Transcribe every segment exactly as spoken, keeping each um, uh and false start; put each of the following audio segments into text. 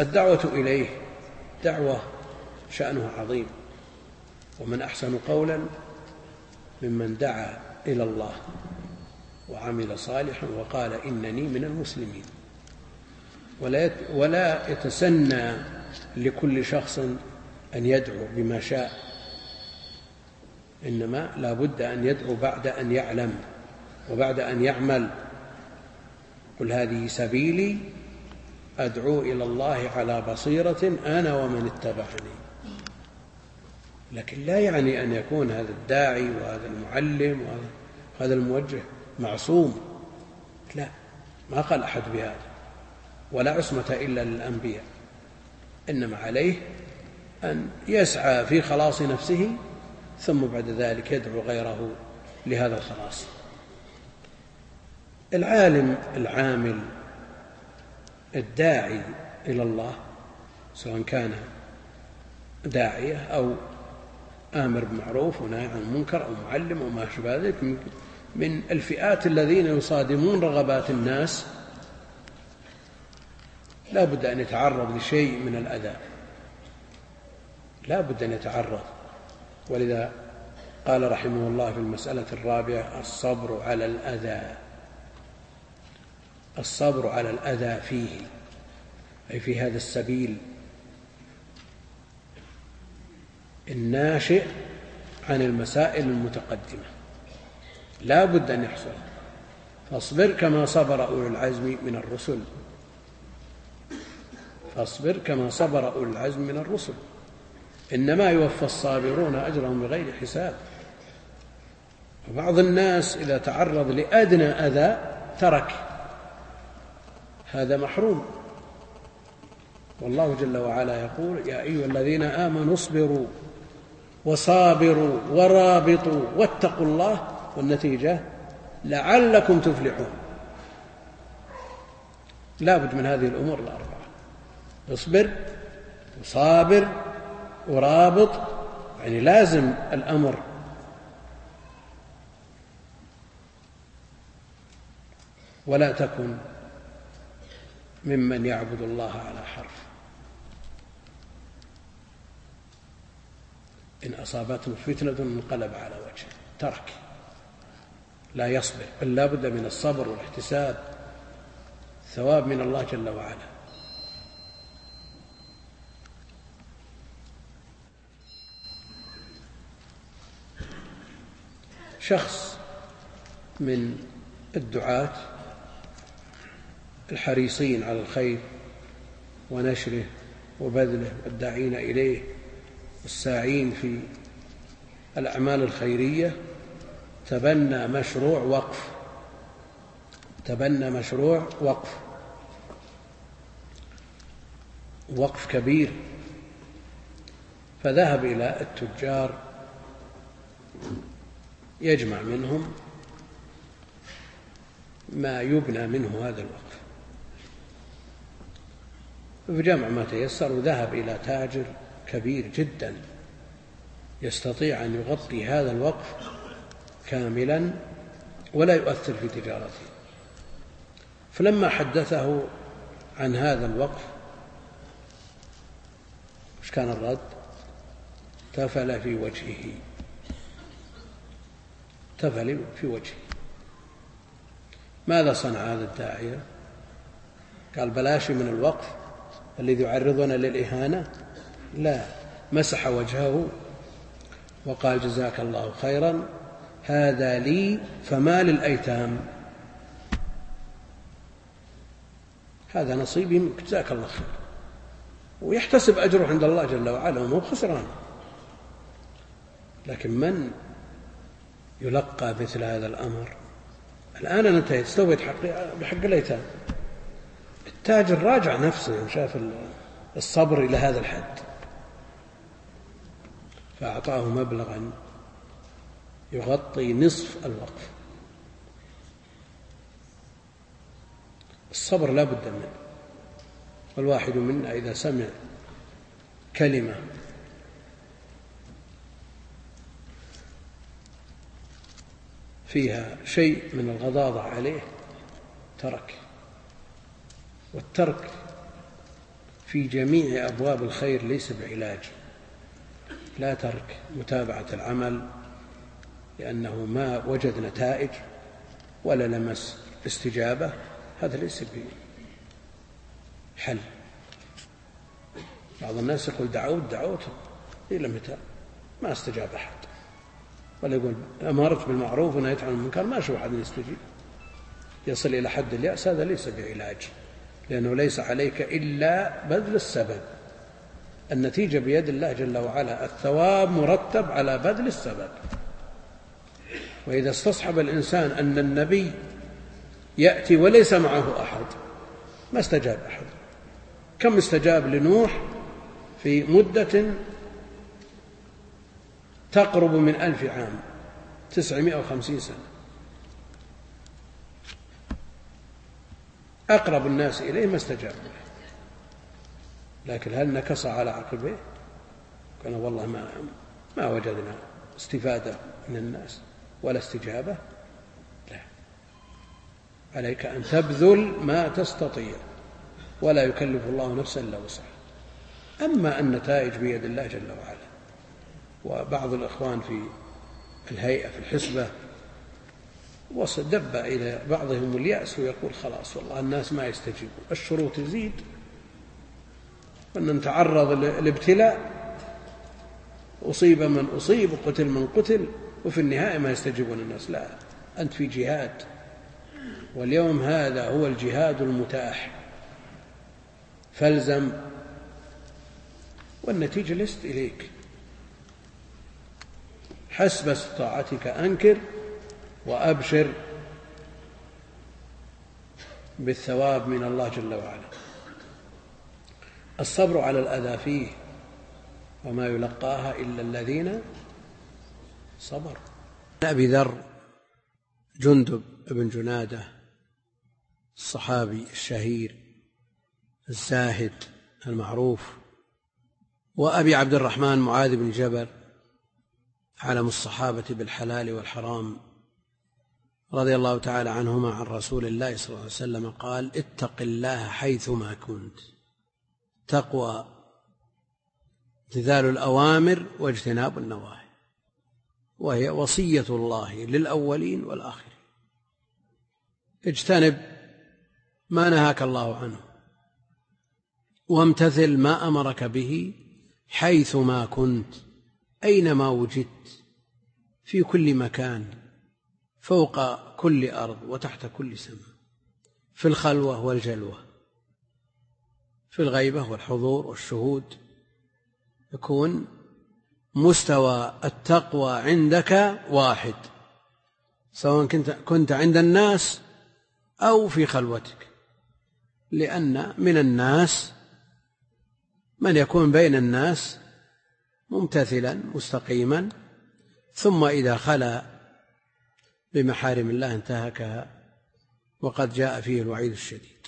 الدعوة إليه دعوة شأنها عظيم، ومن أحسن قولا ممن دعا إلى الله وعمل صالحا وقال إنني من المسلمين. ولا يتسنى لكل شخص أن يدعو بما شاء، إنما لا بد أن يدعو بعد أن يعلم وبعد أن يعمل. قل هذه سبيلي أدعو إلى الله على بصيرة أنا ومن اتبعني. لكن لا يعني أن يكون هذا الداعي وهذا المعلم وهذا الموجه معصوم، لا، ما قال أحد بهذا، ولا عصمة إلا للأنبياء، إنما عليه أن يسعى في خلاص نفسه ثم بعد ذلك يدعو غيره لهذا الخلاص. العالم العامل الداعي إلى الله سواء كان داعية أو آمر بالمعروف ونهي عن المنكر أو معلم أو ما شابه ذلك من الفئات الذين يصادمون رغبات الناس، لا بد أن يتعرض لشيء من الأذى، لا بد أن يتعرض. ولذا قال رحمه الله في المسألة الرابعة: الصبر على الأذى، الصبر على الأذى فيه، أي في هذا السبيل الناشئ عن المسائل المتقدمة، لا بد أن يحصل. فاصبر كما صبر أولو العزم من الرسل، فاصبر كما صبر أولو العزم من الرسل، إنما يوفى الصابرون أجرهم بغير حساب. وبعض الناس إذا تعرض لأدنى أذى ترك، هذا محروم. والله جل وعلا يقول: يا أيها الذين آمنوا اصبروا وصابروا ورابطوا واتقوا الله، والنتيجة لعلكم تفلحون. لا بد من هذه الأمور الأربعة: اصبر وصابر ورابط، يعني لازم الأمر. ولا تكن ممن يعبد الله على حرف، إن أصابته فتنة انقلب على وجهه، ترك، لا يصبر، بل لا بد من الصبر والاحتساب، ثواب من الله جل وعلا. شخص من الدعاة الحريصين على الخير ونشره وبذله والداعين إليه والساعين في الأعمال الخيرية تبنى مشروع وقف، تبنى مشروع وقف وقف كبير، فذهب إلى التجار يجمع منهم ما يبنى منه هذا الوقف، فجمع ما تيسر وذهب إلى تاجر كبير جدا يستطيع أن يغطي هذا الوقف كاملا ولا يؤثر في تجارته. فلما حدثه عن هذا الوقف وش كان الرد؟ تفل في وجهه، تفل في وجهه. ماذا صنع هذا الداعية؟ قال بلاش من الوقف الذي يعرضنا للإهانة، لا، مسح وجهه وقال جزاك الله خيرا، هذا لي فما للأيتام، هذا نصيبي منك، جزاك الله خير، ويحتسب أجره عند الله جل وعلا ومو خسران. لكن من يلقى مثل هذا الأمر؟ الآن أنا انتهيت، استويت بحق الأيتام. التاجر راجع نفسه وشاف الصبر إلى هذا الحد، فأعطاه مبلغا يغطي نصف الوقف. الصبر لا بد منه. والواحد منا إذا سمع كلمة فيها شيء من الغضاضة عليه ترك، والترك في جميع أبواب الخير ليس بعلاج. لا ترك متابعة العمل لأنه ما وجد نتائج ولا لمس استجابة، هذا ليس بحل. بعض الناس يقول دعوت دعوت إلى متى ما استجاب أحد، ولا يقول أمرت بالمعروف ونهيت عن المنكر ما أشوف أحد يستجيب، يصل إلى حد اليأس. هذا ليس بعلاج، لأنه ليس عليك إلا بذل السبب. النتيجة بيد الله جل وعلا، الثواب مرتب على بذل السبب. وإذا استصحب الإنسان أن النبي يأتي وليس معه أحد ما استجاب أحد. كم استجاب لنوح في مدة تقرب من ألف عام، تسعمائة وخمسين سنة، أقرب الناس إليه ما استجاب له. لكن هل نكص على عقبيه؟ قال والله ما ما وجدنا استفادة من الناس ولا استجابة. لا، عليك أن تبذل ما تستطيع، ولا يكلف الله نفسا إلا وسعها. أما النتائج بيد الله جل وعلا. وبعض الإخوان في الهيئة في الحسبة دب إلى بعضهم اليأس ويقول خلاص والله الناس ما يستجيبون، الشروط تزيد وأن نتعرض لابتلاء، أصيب من أصيب وقتل من قتل، وفي النهاية ما يستجيبون الناس. لا، أنت في جهاد، واليوم هذا هو الجهاد المتاح، فالزم، والنتيجة ليست إليك. حسب استطاعتك أنكر وأبشر بالثواب من الله جل وعلا. الصبر على الأذى فيه وما يلقاها إلا الذين صبروا. أبي ذر جندب بن جنادة الصحابي الشهير الزاهد المعروف، وأبي عبد الرحمن معاذ بن جبل علم الصحابة بالحلال والحرام رضي الله تعالى عنهما عن رسول الله صلى الله عليه وسلم قال: اتق الله حيثما كنت. تقوى امتثال الأوامر واجتناب النواهي، وهي وصية الله للأولين والآخرين. اجتنب ما نهاك الله عنه، وامتثل ما أمرك به حيثما كنت، أينما وجدت، في كل مكان، فوق كل أرض وتحت كل سماء، في الخلوة والجلوة، في الغيبة والحضور والشهود. يكون مستوى التقوى عندك واحد، سواء كنت, كنت عند الناس أو في خلوتك، لأن من الناس من يكون بين الناس ممتثلا مستقيما، ثم إذا خلا بمحارم الله انتهكها، وقد جاء فيه الوعيد الشديد.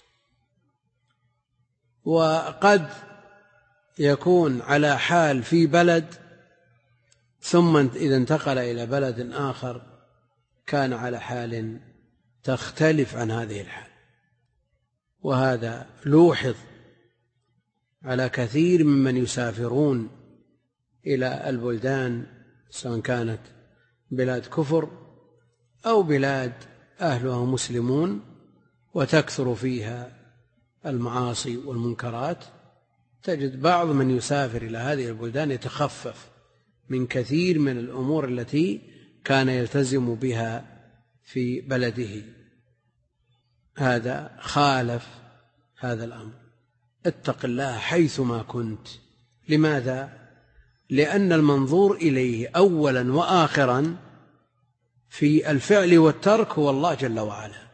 وقد يكون على حال في بلد، ثم إذا انتقل إلى بلد آخر كان على حال تختلف عن هذه الحال. وهذا لوحظ على كثير ممن يسافرون إلى البلدان، سواء كانت بلاد كفر أو بلاد أهلها مسلمون وتكثر فيها المعاصي والمنكرات. تجد بعض من يسافر إلى هذه البلدان يتخفف من كثير من الأمور التي كان يلتزم بها في بلده. هذا خالف هذا الأمر. اتق الله حيثما كنت. لماذا؟ لأن المنظور إليه أولا وآخرا في الفعل والترك هو الله جل وعلا،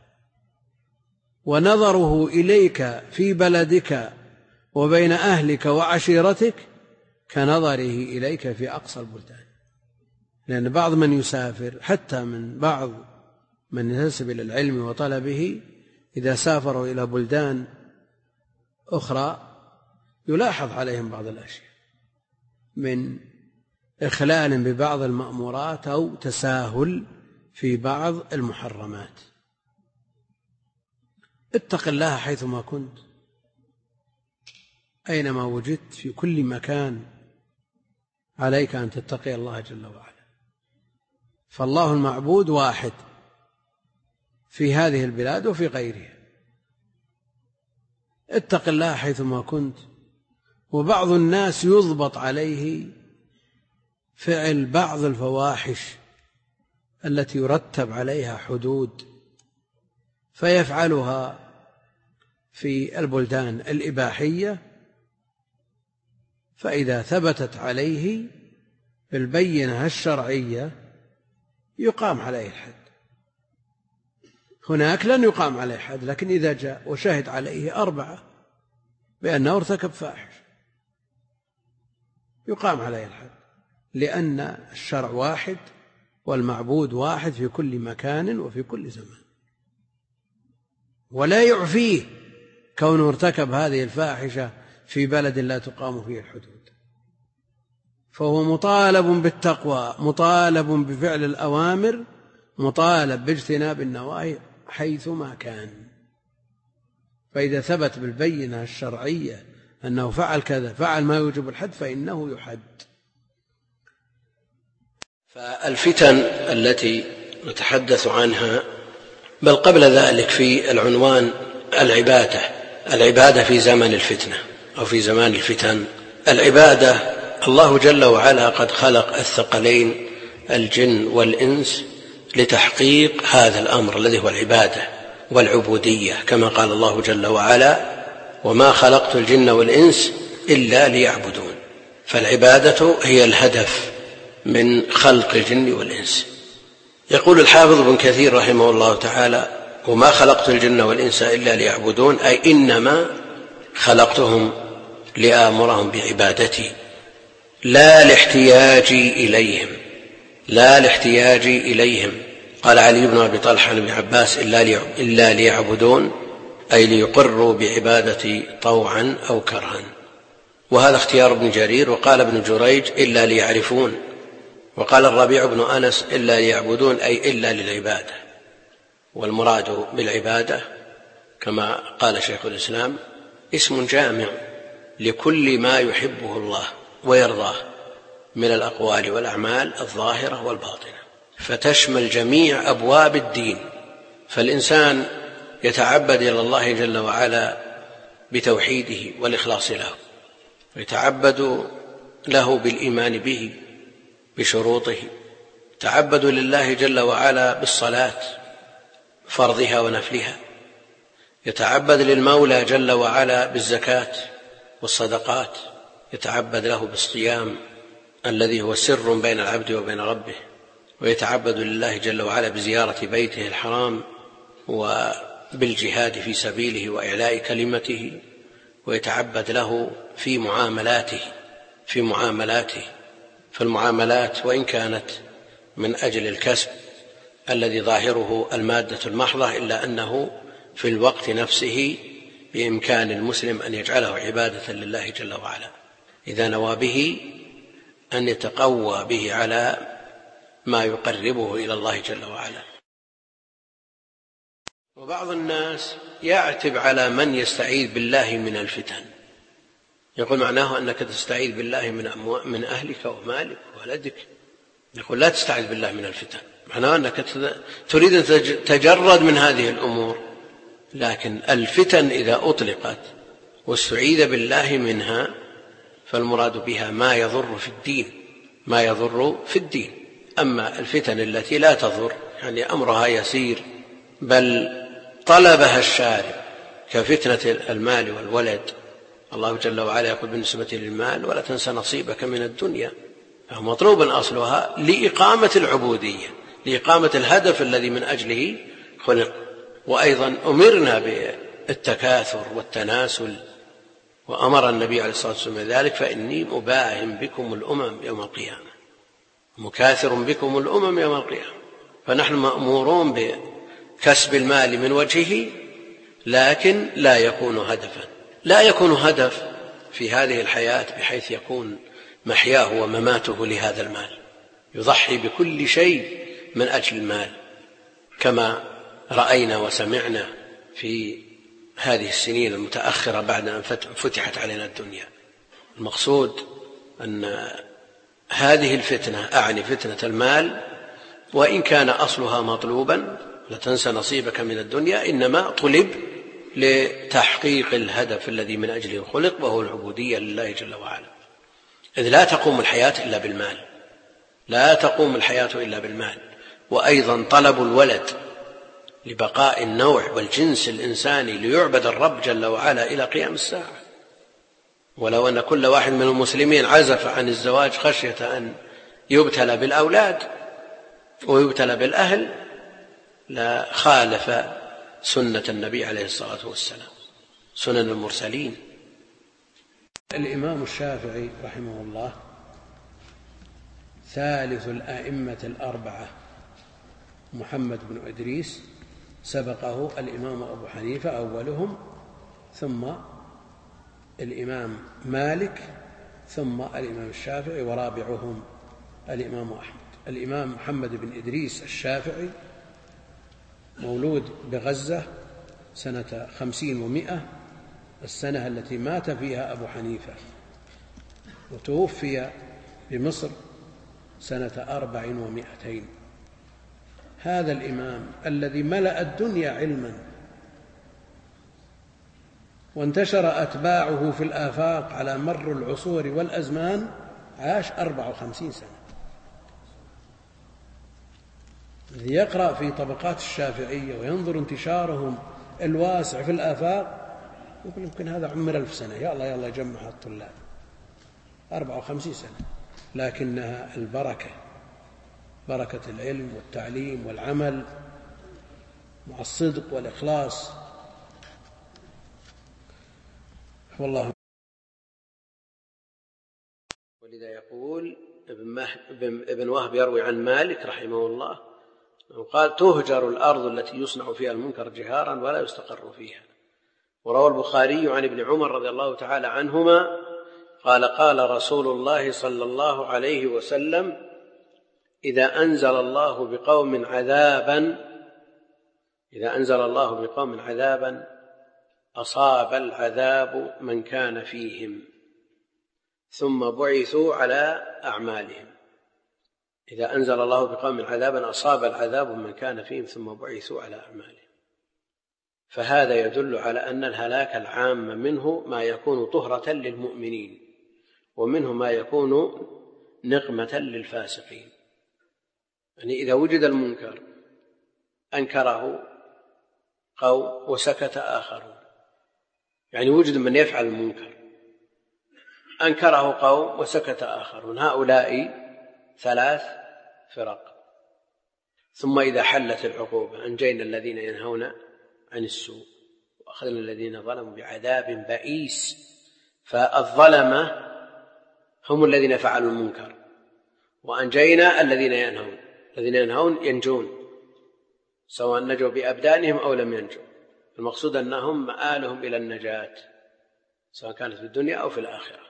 ونظره إليك في بلدك وبين أهلك وعشيرتك كنظره إليك في أقصى البلدان. لأن بعض من يسافر، حتى من بعض من ينتسب إلى العلم وطلبه، إذا سافروا إلى بلدان أخرى يلاحظ عليهم بعض الأشياء من إخلال ببعض المأمورات أو تساهل في بعض المحرمات. اتق الله حيثما كنت. أينما وجدت في كل مكان عليك أن تتقي الله جل وعلا. فالله المعبود واحد في هذه البلاد وفي غيرها. اتق الله حيثما كنت. وبعض الناس يضبط عليه فعل بعض الفواحش التي يرتب عليها حدود فيفعلها في البلدان الإباحية، فإذا ثبتت عليه بالبينة الشرعية يقام عليه الحد. هناك لن يقام عليه حد، لكن إذا جاء وشهد عليه أربعة بأنه ارتكب فاحش يقام عليه الحد، لأن الشرع واحد والمعبود واحد في كل مكان وفي كل زمان. ولا يعفيه كونه ارتكب هذه الفاحشة في بلد لا تقام فيه الحدود، فهو مطالب بالتقوى، مطالب بفعل الأوامر، مطالب باجتناب النواهي حيثما كان. فإذا ثبت بالبينة الشرعية أنه فعل كذا، فعل ما يوجب الحد، فإنه يحد. فالفتن التي نتحدث عنها، بل قبل ذلك في العنوان العبادة، العبادة في زمن الفتنة أو في زمان الفتن. العبادة، الله جل وعلا قد خلق الثقلين الجن والإنس لتحقيق هذا الأمر الذي هو العبادة والعبودية، كما قال الله جل وعلا: وما خلقت الجن والإنس إلا ليعبدون. فالعبادة هي الهدف من خلق الجن والإنس. يقول الحافظ ابن كثير رحمه الله تعالى: وما خلقت الجن والإنس إلا ليعبدون، أي إنما خلقتهم لآمرهم بعبادتي لا لاحتياجي إليهم، لا لاحتياجي إليهم. قال علي بن أبي طلحة بن عباس: إلا ليعبدون، أي ليقروا بعبادتي طوعا أو كرها. وهذا اختيار ابن جرير. وقال ابن جريج: إلا ليعرفون. وقال الربيع بن أنس: إلا ليعبدون، أي إلا للعبادة. والمراد بالعبادة كما قال شيخ الإسلام اسم جامع لكل ما يحبه الله ويرضاه من الأقوال والأعمال الظاهرة والباطنة، فتشمل جميع أبواب الدين. فالإنسان يتعبد إلى الله جل وعلا بتوحيده والإخلاص له، ويتعبد له بالإيمان به بشروطه، يتعبد لله جل وعلا بالصلاة فرضها ونفلها، يتعبد للمولى جل وعلا بالزكاة والصدقات، يتعبد له بالصيام الذي هو سر بين العبد وبين ربه، ويتعبد لله جل وعلا بزيارة بيته الحرام وبالجهاد في سبيله وإعلاء كلمته، ويتعبد له في معاملاته في معاملاته فالمعاملات وإن كانت من أجل الكسب الذي ظاهره المادة المحضة، إلا أنه في الوقت نفسه بإمكان المسلم أن يجعله عبادة لله جل وعلا إذا نوى به أن يتقوى به على ما يقربه إلى الله جل وعلا. وبعض الناس يعتب على من يستعيذ بالله من الفتن، يقول معناه أنك تستعيذ بالله من, من أهلك ومالك وولدك. يقول لا تستعيذ بالله من الفتن، معناه أنك تريد أن تتجرد من هذه الأمور. لكن الفتن إذا أطلقت واستعيذ بالله منها فالمراد بها ما يضر في الدين ما يضر في الدين. أما الفتن التي لا تضر يعني أمرها يسير بل طلبها الشارع كفتنة المال والولد، الله جل وعلا يقول بالنسبة للمال: ولا تنس نصيبك من الدنيا. مطلوب أصلها لإقامة العبودية، لإقامة الهدف الذي من أجله خلق. وأيضا أمرنا بالتكاثر والتناسل، وأمر النبي عليه الصلاة والسلام ذلك: فإني مباهم بكم الأمم يوم القيامة، مكاثر بكم الأمم يوم القيامة. فنحن مأمورون بكسب المال من وجهه، لكن لا يكون هدفا لا يكون هدف في هذه الحياة بحيث يكون محياه ومماته لهذا المال، يضحي بكل شيء من أجل المال، كما رأينا وسمعنا في هذه السنين المتأخرة بعد أن فتحت علينا الدنيا. المقصود أن هذه الفتنة، أعني فتنة المال، وإن كان أصلها مطلوبا لا تنسى نصيبك من الدنيا، إنما طلب لتحقيق الهدف الذي من أجله خلق، وهو العبودية لله جل وعلا. إذ لا تقوم الحياة إلا بالمال، لا تقوم الحياة إلا بالمال. وأيضا طلب الولد لبقاء النوع والجنس الإنساني ليعبد الرب جل وعلا إلى قيام الساعة. ولو أن كل واحد من المسلمين عزف عن الزواج خشية أن يبتلى بالأولاد ويبتلى بالأهل لا خالف سنة النبي عليه الصلاة والسلام، سنن المرسلين. الإمام الشافعي رحمه الله ثالث الأئمة الأربعة، محمد بن إدريس سبقه الإمام أبو حنيفة أولهم، ثم الإمام مالك، ثم الإمام الشافعي، ورابعهم الإمام أحمد. الإمام محمد بن إدريس الشافعي مولود بغزة سنة خمسين ومائة، السنة التي مات فيها أبو حنيفة، وتوفي بمصر سنة أربع ومائتين. هذا الإمام الذي ملأ الدنيا علما وانتشر أتباعه في الآفاق على مر العصور والأزمان عاش أربع وخمسين سنة. الذي يقرأ في طبقات الشافعية وينظر انتشارهم الواسع في الآفاق يقول يمكن هذا عمر ألف سنة، يا الله يا الله جمع الطلاب، أربع وخمسين سنة. لكنها البركة، بركة العلم والتعليم والعمل مع الصدق والإخلاص. والله. ولذا يقول ابن وهب يروي عن مالك رحمه الله قال: تهجر الأرض التي يصنع فيها المنكر جهارا ولا يستقر فيها. وروى البخاري عن ابن عمر رضي الله تعالى عنهما قال: قال رسول الله صلى الله عليه وسلم: إذا أنزل الله بقوم عذابا إذا أنزل الله بقوم عذابا أصاب العذاب من كان فيهم ثم بعثوا على أعمالهم. إذا أنزل الله بقوم عذابا أصاب العذاب من كان فيهم ثم بعثوا على أعمالهم. فهذا يدل على أن الهلاك العام منه ما يكون طهرة للمؤمنين، ومنه ما يكون نقمة للفاسقين. يعني إذا وجد المنكر أنكره قوم وسكت آخرون، يعني وجد من يفعل المنكر أنكره قوم وسكت آخرون، هؤلاء ثلاث فرق. ثم إذا حلت العقوبة أنجينا الذين ينهون عن السوء وأخذنا الذين ظلموا بعذاب بئيس. فالظلمة هم الذين فعلوا المنكر، وأنجينا الذين ينهون. الذين ينهون ينجون سواء نجوا بأبدانهم أو لم ينجوا، المقصود أنهم مآلهم إلى النجاة سواء كانت في الدنيا أو في الآخرة.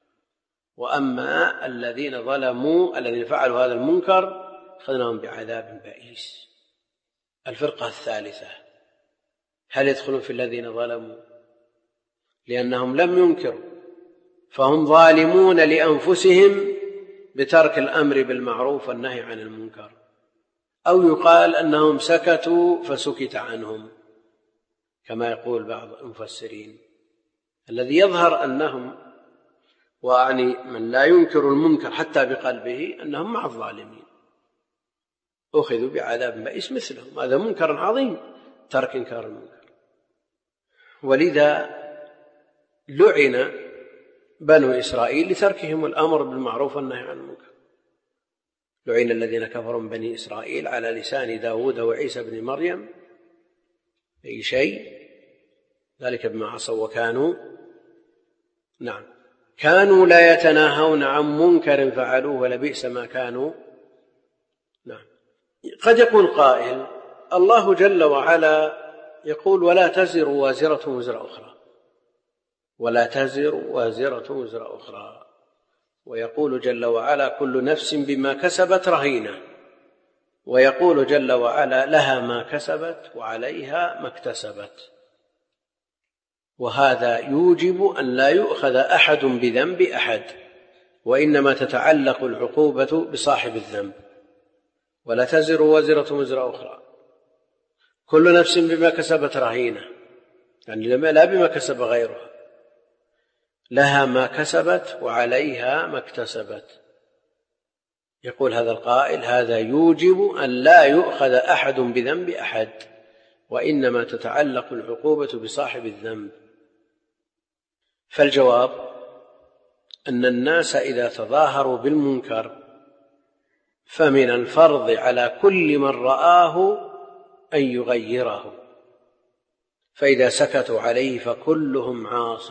وأما الذين ظلموا الذين فعلوا هذا المنكر أخذناهم بعذاب بئيس. الفرقة الثالثة هل يدخلون في الذين ظلموا؟ لأنهم لم ينكروا فهم ظالمون لأنفسهم بترك الأمر بالمعروف والنهي عن المنكر، أو يقال أنهم سكتوا فسكت عنهم كما يقول بعض المفسرين. الذي يظهر أنهم، وأعني من لا ينكر المنكر حتى بقلبه، أنهم مع الظالمين أخذوا بعذاب بئيس مثلهم. هذا منكر عظيم ترك إنكار المنكر. ولذا لعن بنو إسرائيل لتركهم الأمر بالمعروف والنهي عن المنكر. لعن الذين كفروا من بني إسرائيل على لسان داود وعيسى بن مريم أي شيء، ذلك بما عصوا وكانوا نعم كانوا لا يتناهون عن منكر فعلوه ولبئس ما كانوا. نعم. قد يقول قائل: الله جل وعلا يقول: ولا تزر وازرة وزر أخرى، ولا تزر وازرة وزر أخرى، ويقول جل وعلا: كل نفس بما كسبت رهينة، ويقول جل وعلا: لها ما كسبت وعليها ما اكتسبت. وهذا يوجب أن لا يؤخذ أحد بذنب أحد، وإنما تتعلق العقوبة بصاحب الذنب، ولا تزر وزرة وزر أخرى، كل نفس بما كسبت رهينة، يعني لا بما كسب غيرها، لها ما كسبت وعليها ما اكتسبت. يقول هذا القائل: هذا يوجب أن لا يؤخذ أحد بذنب أحد، وإنما تتعلق العقوبة بصاحب الذنب. فالجواب أن الناس إذا تظاهروا بالمنكر فمن الفرض على كل من رآه أن يغيره، فإذا سكتوا عليه فكلهم عاص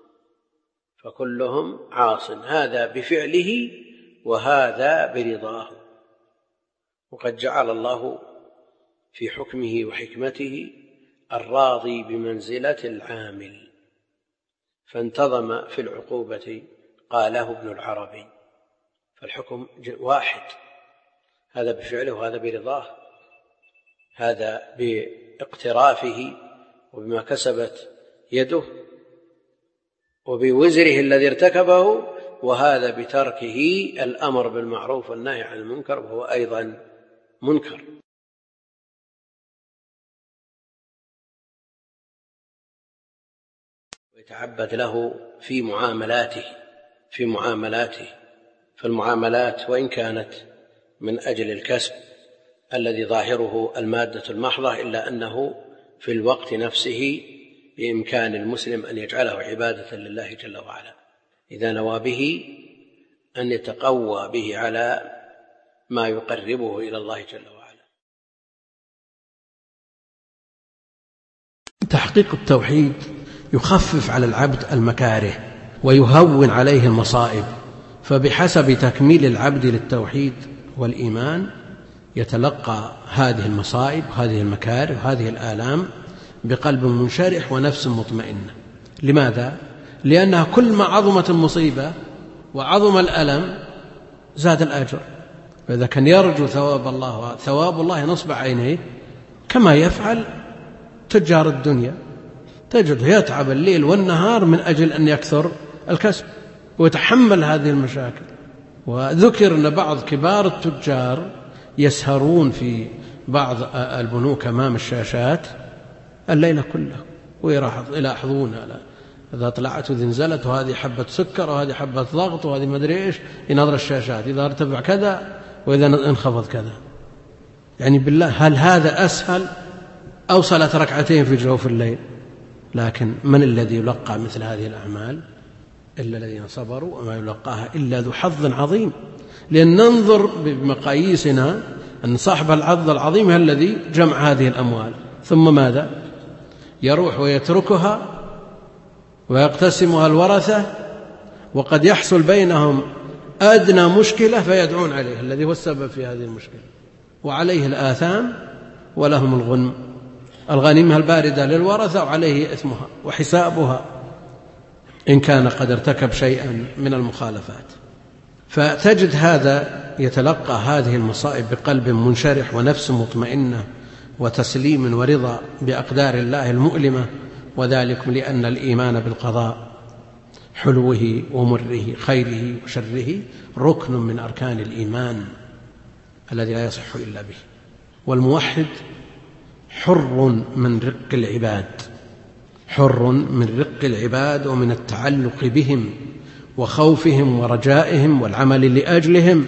فكلهم عاص هذا بفعله وهذا برضاه. وقد جعل الله في حكمه وحكمته الراضي بمنزلة العامل، فانتظم في العقوبة قاله ابن العربي، فالحكم واحد، هذا بفعله وهذا برضاه، هذا باقترافه وبما كسبت يده وبوزره الذي ارتكبه، وهذا بتركه الأمر بالمعروف والنهي عن المنكر وهو أيضا منكر. ويتعبد له في معاملاته في معاملاته فالمعاملات وإن كانت من أجل الكسب الذي ظاهره المادة المحضة، إلا أنه في الوقت نفسه بإمكان المسلم أن يجعله عبادة لله جل وعلا إذا نوى به أن يتقوى به على ما يقربه إلى الله جل وعلا. تحقيق التوحيد يخفف على العبد المكاره ويهون عليه المصائب، فبحسب تكميل العبد للتوحيد والإيمان يتلقى هذه المصائب وهذه المكاره وهذه الآلام بقلب منشرح ونفس مطمئنة. لماذا؟ لأنها كل ما عظمت المصيبة وعظم الألم زاد الأجر، فإذا كان يرجو ثواب الله ثواب الله نصب عينيه كما يفعل تجار الدنيا، تجده يتعب الليل والنهار من أجل أن يكثر الكسب ويتحمل هذه المشاكل. وذكر أن بعض كبار التجار يسهرون في بعض البنوك أمام الشاشات الليلة كله ويلاحظون إذا طلعت وإذا نزلت، وهذه حبة سكر وهذه حبة ضغط وهذه مدري إيش، ينظر الشاشات إذا ارتفع كذا وإذا انخفض كذا. يعني بالله هل هذا أسهل أو صلاة ركعتين في جوف الليل؟ لكن من الذي يلقى مثل هذه الأعمال إلا الذين صبروا وما يلقاها إلا ذو حظ عظيم. لأن ننظر بمقاييسنا أن صاحب الحظ العظيم هو الذي جمع هذه الأموال، ثم ماذا؟ يروح ويتركها ويقتسمها الورثة، وقد يحصل بينهم أدنى مشكلة فيدعون عليه الذي هو السبب في هذه المشكلة، وعليه الآثام ولهم الغنم، الغنيمة الباردة للورثة وعليه إثمها وحسابها إن كان قد ارتكب شيئا من المخالفات. فتجد هذا يتلقى هذه المصائب بقلب منشرح ونفس مطمئنة وتسليم ورضا بأقدار الله المؤلمة، وذلك لأن الإيمان بالقضاء حلوه ومره خيره وشره ركن من أركان الإيمان الذي لا يصح إلا به. والموحد حر من رق العباد حر من رق العباد ومن التعلق بهم وخوفهم ورجائهم والعمل لأجلهم،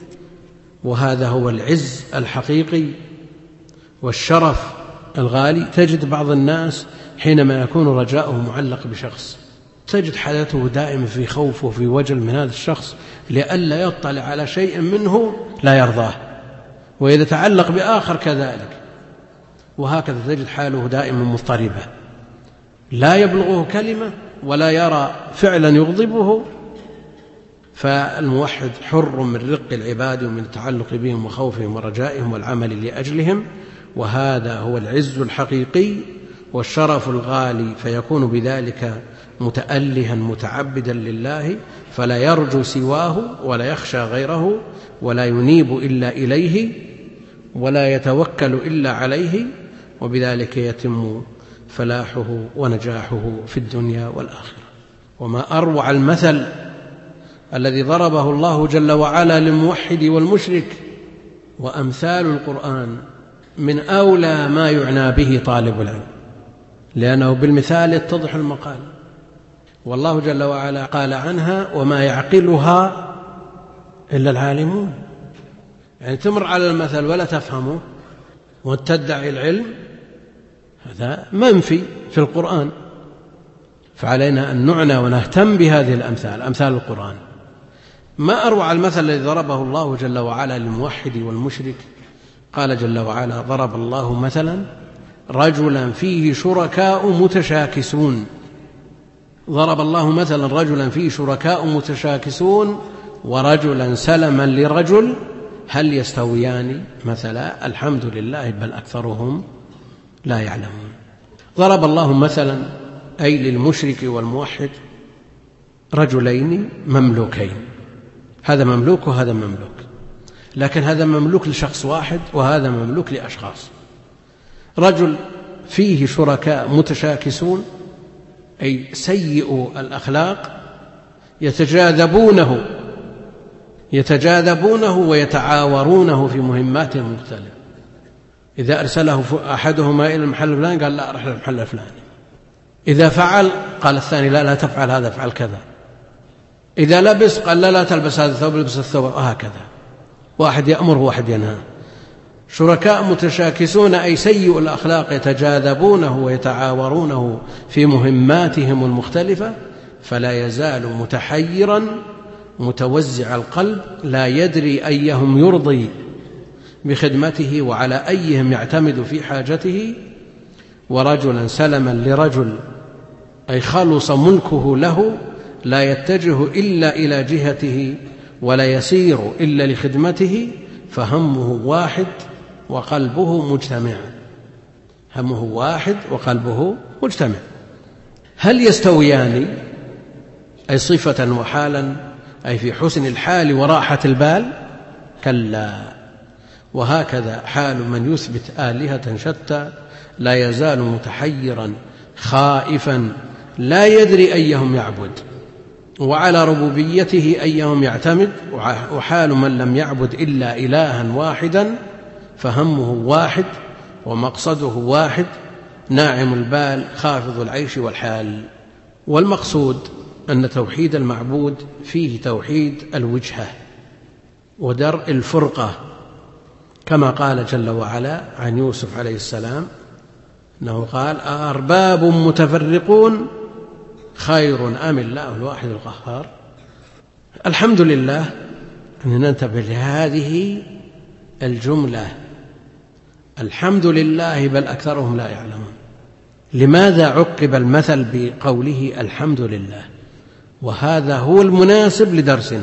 وهذا هو العز الحقيقي والشرف الغالي. تجد بعض الناس حينما يكون رجاؤه معلق بشخص تجد حالته دائما في خوف وفي وجل من هذا الشخص لئلا يطلع على شيء منه لا يرضاه، وإذا تعلق بآخر كذلك، وهكذا تجد حاله دائما مضطربة، لا يبلغه كلمة ولا يرى فعلا يغضبه. فالموحد حر من رق العباد ومن التعلق بهم وخوفهم ورجائهم والعمل لأجلهم، وهذا هو العز الحقيقي والشرف الغالي، فيكون بذلك متألها متعبدا لله، فلا يرجو سواه ولا يخشى غيره ولا ينيب إلا إليه ولا يتوكل إلا عليه، وبذلك يتم فلاحه ونجاحه في الدنيا والآخرة. وما أروع المثل الذي ضربه الله جل وعلا للموحد والمشرك. وأمثال القرآن من أولى ما يعنى به طالب العلم، لأنه بالمثال يتضح المقال. والله جل وعلا قال عنها: وما يعقلها إلا العالمون. يعني تمر على المثل ولا تفهمه وتدعي العلم، هذا منفي في القرآن. فعلينا أن نعنى ونهتم بهذه الأمثال، أمثال القرآن. ما أروع المثل الذي ضربه الله جل وعلا للموحد والمشرك. قال جل وعلا: ضرب الله مثلا رجلا فيه شركاء متشاكسون. ضرب الله مثلا رجلا فيه شركاء متشاكسون ورجلا سلما لرجل هل يستويان مثلا؟ الحمد لله بل أكثرهم لا يعلمون. ضرب الله مثلا أي للمشرك والموحد رجلين مملوكين، هذا مملوك وهذا مملوك، لكن هذا مملوك لشخص واحد وهذا مملوك لأشخاص. رجل فيه شركاء متشاكسون أي سيء الأخلاق يتجاذبونه يتجاذبونه ويتعاورونه في مهمات مختلفة. إذا أرسله أحدهما إلى المحل الفلاني قال: لا، أروح للمحل الفلاني. إذا فعل قال الثاني: لا لا تفعل هذا، افعل كذا. إذا لبس قال: لا لا تلبس هذا الثوب، لبس الثوب، وهكذا. واحد يأمر وواحد ينهى. شركاء متشاكسون أي سيء الأخلاق يتجاذبونه ويتعاورونه في مهماتهم المختلفة، فلا يزال متحيرا متوزع القلب لا يدري أيهم يرضي بخدمته وعلى أيهم يعتمد في حاجته. ورجلا سلما لرجل أي خلص ملكه له، لا يتجه إلا إلى جهته ولا يسير إلا لخدمته، فهمه واحد وقلبه مجتمع. همه واحد وقلبه مجتمع. هل يستويان أي صفة وحالا أي في حسن الحال وراحة البال؟ كلا. وهكذا حال من يثبت آلهة شتى لا يزال متحيرا خائفا لا يدري أيهم يعبد، وعلى ربوبيته أيهم يعتمد. وحال من لم يعبد إلا إلها واحدا فهمه واحد ومقصده واحد، ناعم البال خافض العيش والحال. والمقصود أن توحيد المعبود فيه توحيد الوجهة ودرء الفرقة، كما قال جل وعلا عن يوسف عليه السلام أنه قال: أأرباب متفرقون خير أم الله الواحد القهار. الحمد لله أن ننتبه لهذه الجملة، الحمد لله بل أكثرهم لا يعلمون. لماذا عقب المثل بقوله الحمد لله؟ وهذا هو المناسب لدرسنا.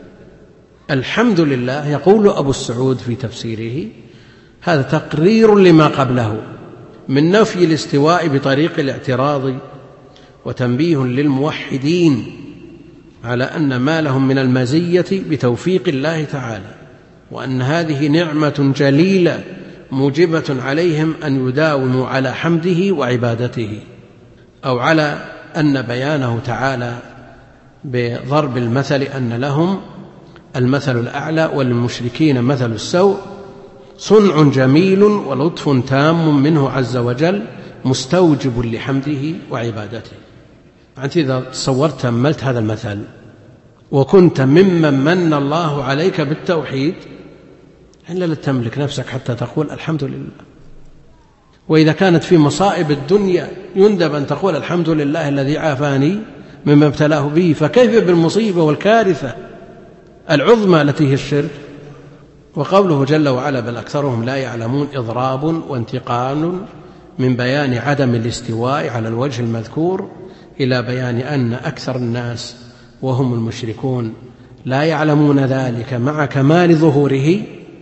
الحمد لله، يقول أبو السعود في تفسيره: هذا تقرير لما قبله من نفي الاستواء بطريق الاعتراض، وتنبيه للموحدين على أن ما لهم من المزية بتوفيق الله تعالى، وأن هذه نعمة جليلة موجبة عليهم أن يداوموا على حمده وعبادته، أو على أن بيانه تعالى بضرب المثل أن لهم المثل الأعلى وللمشركين مثل السوء صنع جميل ولطف تام منه عز وجل مستوجب لحمده وعبادته. أنت إذا تصورت تأملت هذا المثل وكنت ممن من الله عليك بالتوحيد إلا لا تملك نفسك حتى تقول الحمد لله. وإذا كانت في مصائب الدنيا يندب أن تقول الحمد لله الذي عافاني مما ابتلاه به، فكيف بالمصيبة والكارثة العظمى التي هي الشرك؟ وقوله جل وعلا بل أكثرهم لا يعلمون إضراب وانتقال من بيان عدم الاستواء على الوجه المذكور إلى بيان أن أكثر الناس وهم المشركون لا يعلمون ذلك مع كمال ظهوره،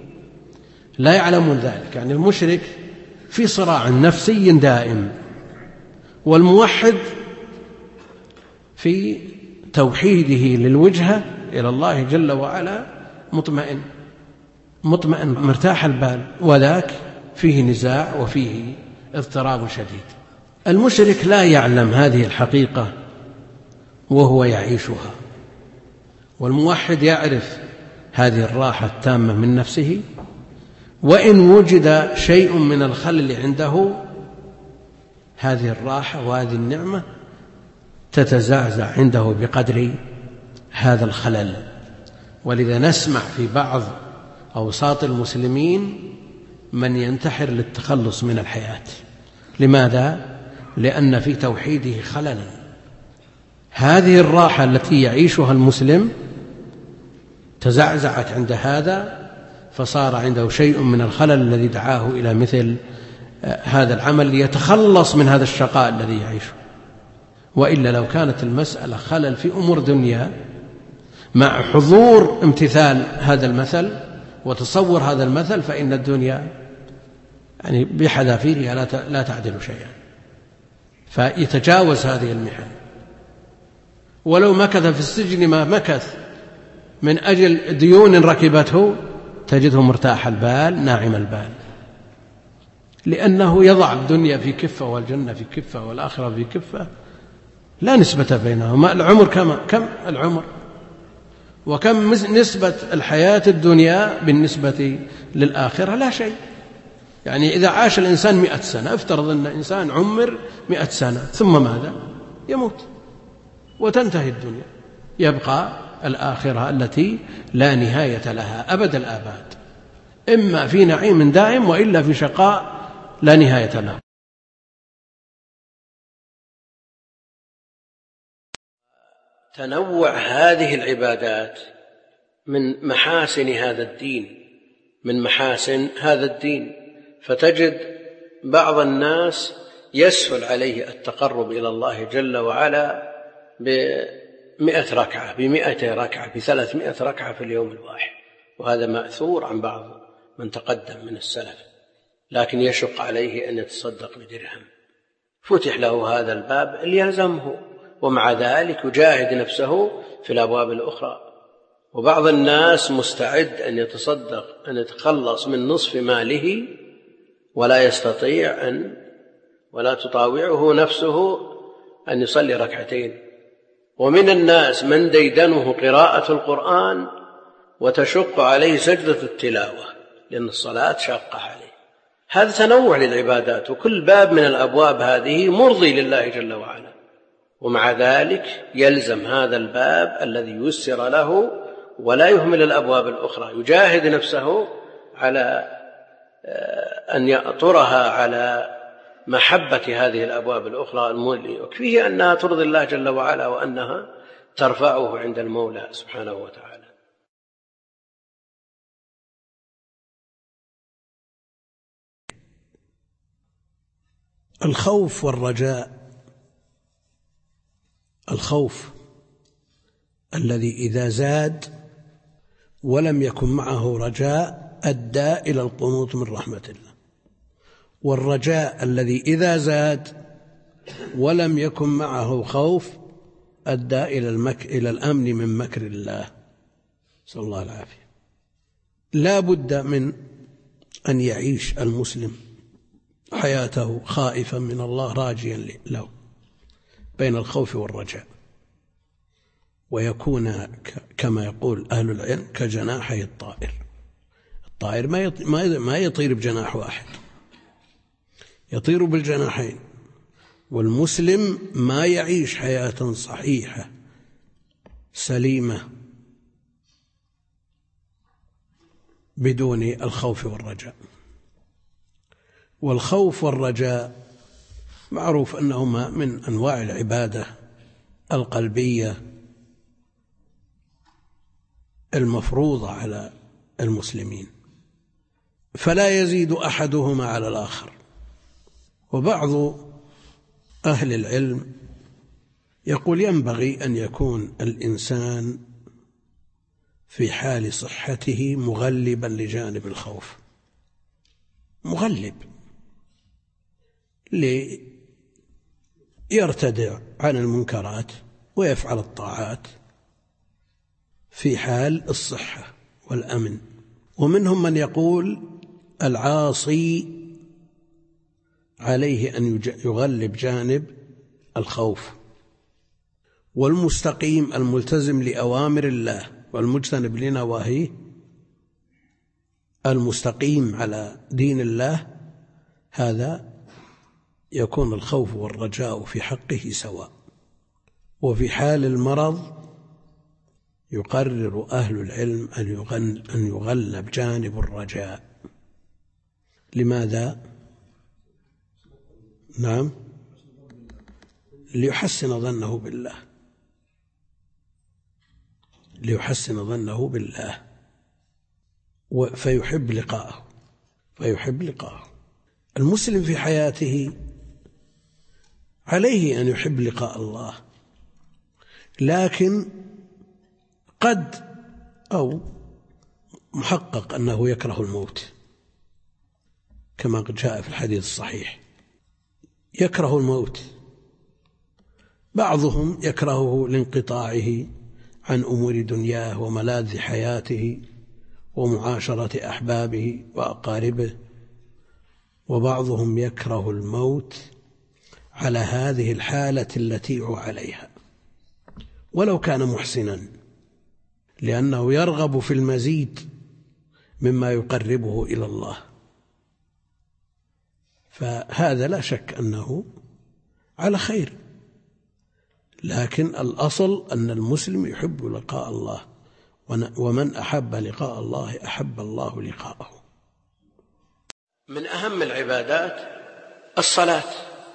لا يعلمون ذلك. يعني المشرك في صراع نفسي دائم، والموحد في توحيده للوجهة إلى الله جل وعلا مطمئن مطمئن مرتاح البال، وذاك فيه نزاع وفيه اضطراب شديد. المشرك لا يعلم هذه الحقيقة وهو يعيشها، والموحد يعرف هذه الراحة التامة من نفسه، وإن وجد شيء من الخلل عنده هذه الراحة وهذه النعمة تتزعزع عنده بقدر هذا الخلل. ولذا نسمع في بعض أوساط المسلمين من ينتحر للتخلص من الحياة. لماذا؟ لأن في توحيده خللا. هذه الراحة التي يعيشها المسلم تزعزعت عند هذا، فصار عنده شيء من الخلل الذي دعاه إلى مثل هذا العمل ليتخلص من هذا الشقاء الذي يعيشه. وإلا لو كانت المسألة خلل في أمور دنيا مع حضور امتثال هذا المثل وتصور هذا المثل، فإن الدنيا يعني بحذافيرها لا تعدل شيئا، فيتجاوز هذه المحن. ولو مكث في السجن ما مكث من أجل ديون ركبته تجده مرتاح البال ناعم البال، لأنه يضع الدنيا في كفة والجنة في كفة والآخرة في كفة، لا نسبة بينهما. العمر كم كم العمر، وكم نسبة الحياة الدنيا بالنسبة للآخرة؟ لا شيء. يعني إذا عاش الإنسان مئة سنة، افترض أن إنسان عمر مئة سنة، ثم ماذا؟ يموت وتنتهي الدنيا، يبقى الآخرة التي لا نهاية لها أبد الآباد، إما في نعيم دائم وإلا في شقاء لا نهاية له. تنوع هذه العبادات من محاسن هذا الدين، من محاسن هذا الدين، فتجد بعض الناس يسهل عليه التقرب إلى الله جل وعلا بمئة ركعة، بمئة ركعة، بثلاثمائة ركعة في اليوم الواحد، وهذا مأثور عن بعض من تقدم من السلف، لكن يشق عليه أن يتصدق بدرهم. فتح له هذا الباب ليلزمه، ومع ذلك يجاهد نفسه في الأبواب الأخرى. وبعض الناس مستعد أن يتصدق، أن يتخلص من نصف ماله ولا يستطيع أن ولا تطاوعه نفسه أن يصلي ركعتين. ومن الناس من ديدنه قراءة القرآن وتشق عليه سجدة التلاوة، لأن الصلاة شاقة عليه. هذا تنوع للعبادات، وكل باب من الأبواب هذه مرضي لله جل وعلا، ومع ذلك يلزم هذا الباب الذي يسر له ولا يهمل الأبواب الأخرى، يجاهد نفسه على أن يأطرها على محبة هذه الأبواب الأخرى المولي، وكفيه أنها ترضي الله جل وعلا وأنها ترفعه عند المولى سبحانه وتعالى. الخوف والرجاء، الخوف الذي إذا زاد ولم يكن معه رجاء أدى إلى القنوط من رحمة الله، والرجاء الذي إذا زاد ولم يكن معه خوف أدى إلى المك... إلى الأمن من مكر الله، نسأل الله العافية. لا بد من أن يعيش المسلم حياته خائفا من الله راجيا له بين الخوف والرجاء، ويكون كما يقول أهل العلم كجناحي الطائر. الطائر ما يطير بجناح واحد، يطير بالجناحين. والمسلم ما يعيش حياة صحيحة سليمة بدون الخوف والرجاء. والخوف والرجاء معروف أنهما من أنواع العبادة القلبية المفروضة على المسلمين، فلا يزيد أحدهما على الآخر. وبعض أهل العلم يقول ينبغي أن يكون الإنسان في حال صحته مغلبا لجانب الخوف، مغلب ليرتدع عن المنكرات ويفعل الطاعات في حال الصحة والأمن. ومنهم من يقول العاصي عليه أن يغلب جانب الخوف. والمستقيم الملتزم لأوامر الله والمجتنب لنواهيه، المستقيم على دين الله، هذا يكون الخوف والرجاء في حقه سواء. وفي حال المرض يقرر أهل العلم أن يغلب جانب الرجاء. لماذا؟ نعم، ليحسن ظنه بالله، ليحسن ظنه بالله فيحب لقاءه فيحب لقاءه. المسلم في حياته عليه أن يحب لقاء الله، لكن قد أو محقق أنه يكره الموت كما جاء في الحديث الصحيح، يكره الموت. بعضهم يكرهه لانقطاعه عن أمور دنياه وملاذ حياته ومعاشرة أحبابه وأقاربه، وبعضهم يكره الموت على هذه الحالة التي هو عليها ولو كان محسنا، لأنه يرغب في المزيد مما يقربه إلى الله. فهذا لا شك أنه على خير، لكن الأصل أن المسلم يحب لقاء الله، ومن أحب لقاء الله أحب الله لقاءه. من أهم العبادات الصلاة،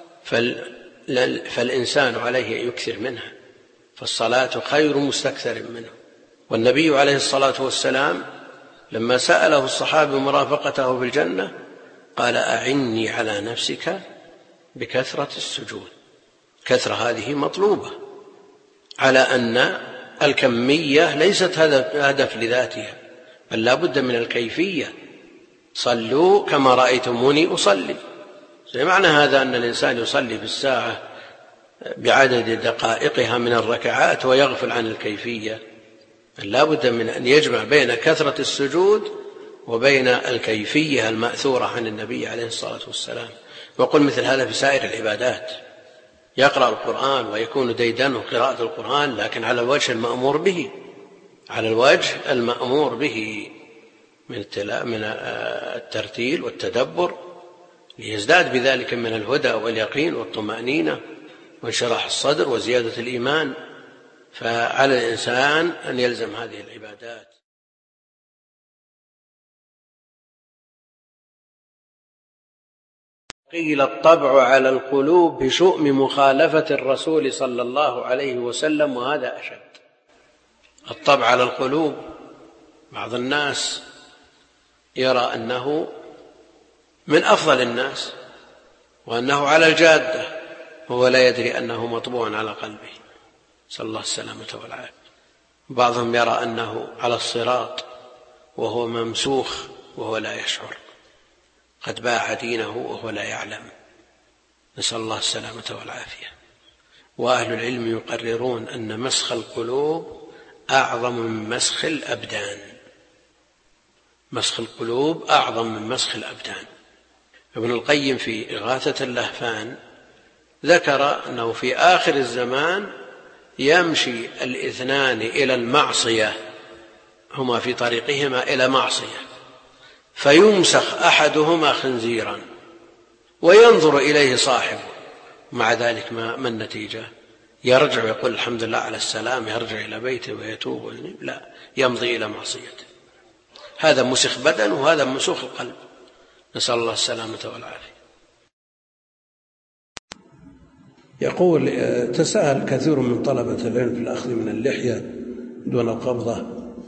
فالإنسان عليه أن يكثر منها، فالصلاة خير مستكثر منه. والنبي عليه الصلاة والسلام لما سأله الصحابي مرافقته في الجنة قال: أعني على نفسك بكثرة السجود. كثرة هذه مطلوبة، على أن الكمية ليست هدف لذاتها، بل لا بد من الكيفية. صلوا كما رأيتموني أصلي. معنى هذا أن الإنسان يصلي في الساعة بعدد دقائقها من الركعات ويغفل عن الكيفية. لا بد من أن يجمع بين كثرة السجود وبين الكيفية المأثورة عن النبي عليه الصلاة والسلام. وقل مثل هذا في سائر العبادات، يقرأ القرآن ويكون ديدنه قراءة القرآن، لكن على الوجه المأمور به، على الوجه المأمور به من الترتيل والتدبر، ليزداد بذلك من الهدى واليقين والطمأنينة وانشراح الصدر وزيادة الإيمان. فعلى الإنسان أن يلزم هذه العبادات. قيل: الطبع على القلوب بشؤم مخالفة الرسول صلى الله عليه وسلم، وهذا أشد. الطبع على القلوب، بعض الناس يرى أنه من أفضل الناس وأنه على الجادة وهو لا يدري أنه مطبوع على قلبه، صلى الله السلامة والعافية. بعضهم يرى أنه على الصراط وهو ممسوخ وهو لا يشعر، قد باع دينه وهو لا يعلم، نسأل الله السلامة والعافية. وأهل العلم يقررون أن مسخ القلوب أعظم من مسخ الأبدان، مسخ القلوب أعظم من مسخ الأبدان. ابن القيم في إغاثة اللهفان ذكر أنه في آخر الزمان يمشي الاثنان إلى المعصية، هما في طريقهما إلى معصية، فيمسخ أحدهما خنزيرا وينظر إليه صاحبه، مع ذلك ما النتيجة؟ يرجع ويقول الحمد لله على السلام، يرجع إلى بيته ويتوب، لا، يمضي إلى معصيته. هذا مسخ بدن وهذا مسخ القلب، نسأل الله السلامة والعافية. يقول: تساءل كثير من طلبة العلم في الأخذ من اللحية دون القبضة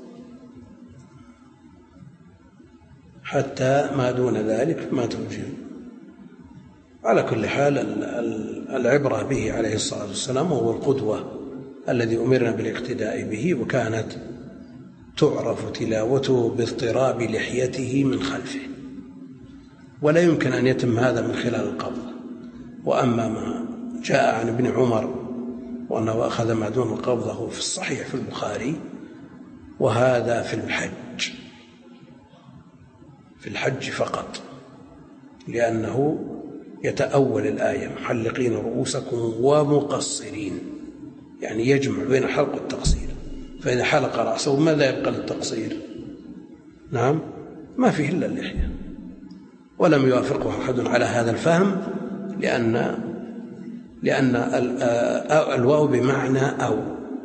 حتى ما دون ذلك ما توجه. على كل حال العبرة به عليه الصلاة والسلام وهو القدوة الذي أمرنا بالاقتداء به، وكانت تعرف تلاوته باضطراب لحيته من خلفه، ولا يمكن أن يتم هذا من خلال القبض. وأما ما جاء عن ابن عمر وأنه أخذ ما دون القبضة في الصحيح في البخاري، وهذا في الحج، في الحج فقط، لأنه يتأول الآية محلقين رؤوسكم ومقصرين، يعني يجمع بين الحلق والتقصير. فإذا حلق رأسه ماذا يبقى للتقصير؟ نعم، ما فيه إلا اللحية. ولم يوافقه أحد على هذا الفهم، لأن لأن الواو بمعنى أو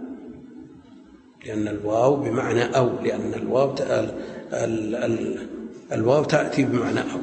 لأن الواو بمعنى أو لأن الواو الواو تأتي بمعنى أو.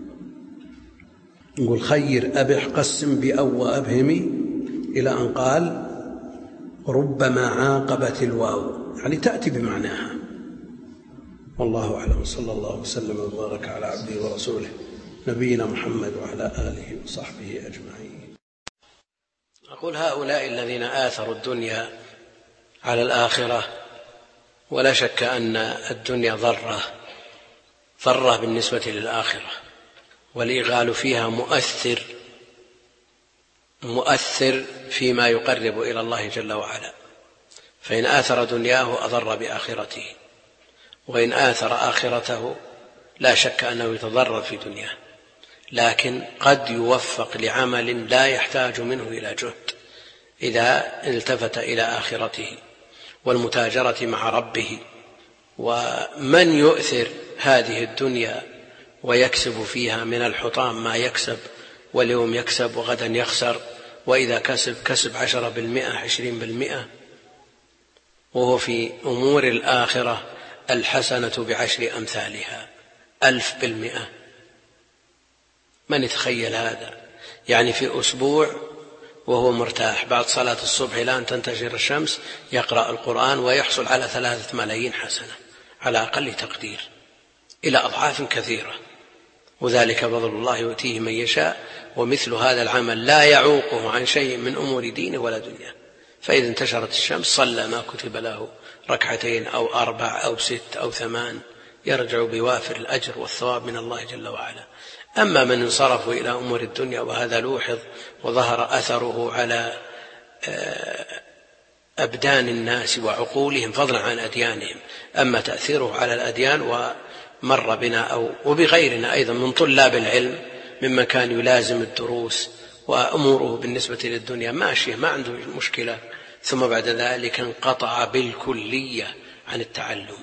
نقول خير أبح قسم بأو وأبهمي، إلى أن قال ربما عاقبت الواو، يعني تأتي بمعناها. والله أعلم. صلى الله وسلم وبارك على عبده ورسوله نبينا محمد وعلى آله وصحبه أجمعين. أقول هؤلاء الذين آثروا الدنيا على الآخرة، ولا شك أن الدنيا ضرة ضرة بالنسبة للآخرة، والإغال فيها مؤثر مؤثر فيما يقرب إلى الله جل وعلا. فإن آثر دنياه أضر بآخرته، وإن آثر آخرته لا شك أنه يتضرر في دنياه، لكن قد يوفق لعمل لا يحتاج منه إلى جهد إذا التفت إلى آخرته والمتاجرة مع ربه. ومن يؤثر هذه الدنيا ويكسب فيها من الحطام ما يكسب، واليوم يكسب وغدا يخسر، وإذا كسب كسب عشرة بالمئة عشرين بالمئة، وهو في أمور الآخرة الحسنة بعشر أمثالها ألف بالمئة. من يتخيل هذا؟ يعني في أسبوع وهو مرتاح بعد صلاة الصبح إلى أن تنتشر الشمس يقرأ القرآن ويحصل على ثلاثة ملايين حسنة على أقل تقدير، إلى أضعاف كثيرة، وذلك فضل الله يؤتيه من يشاء. ومثل هذا العمل لا يعوقه عن شيء من أمور دينه ولا دنياه. فإذا انتشرت الشمس صلى ما كتب له ركعتين أو أربع أو ست أو ثمان، يرجع بوافر الأجر والثواب من الله جل وعلا. أما من انصرفوا إلى أمور الدنيا، وهذا لوحظ وظهر أثره على أبدان الناس وعقولهم فضلا عن أديانهم، أما تأثيره على الأديان ومر بنا أو وبغيرنا أيضا من طلاب العلم ممن كان يلازم الدروس وأموره بالنسبة للدنيا ماشية ما عنده مشكلة، ثم بعد ذلك انقطع بالكلية عن التعلم،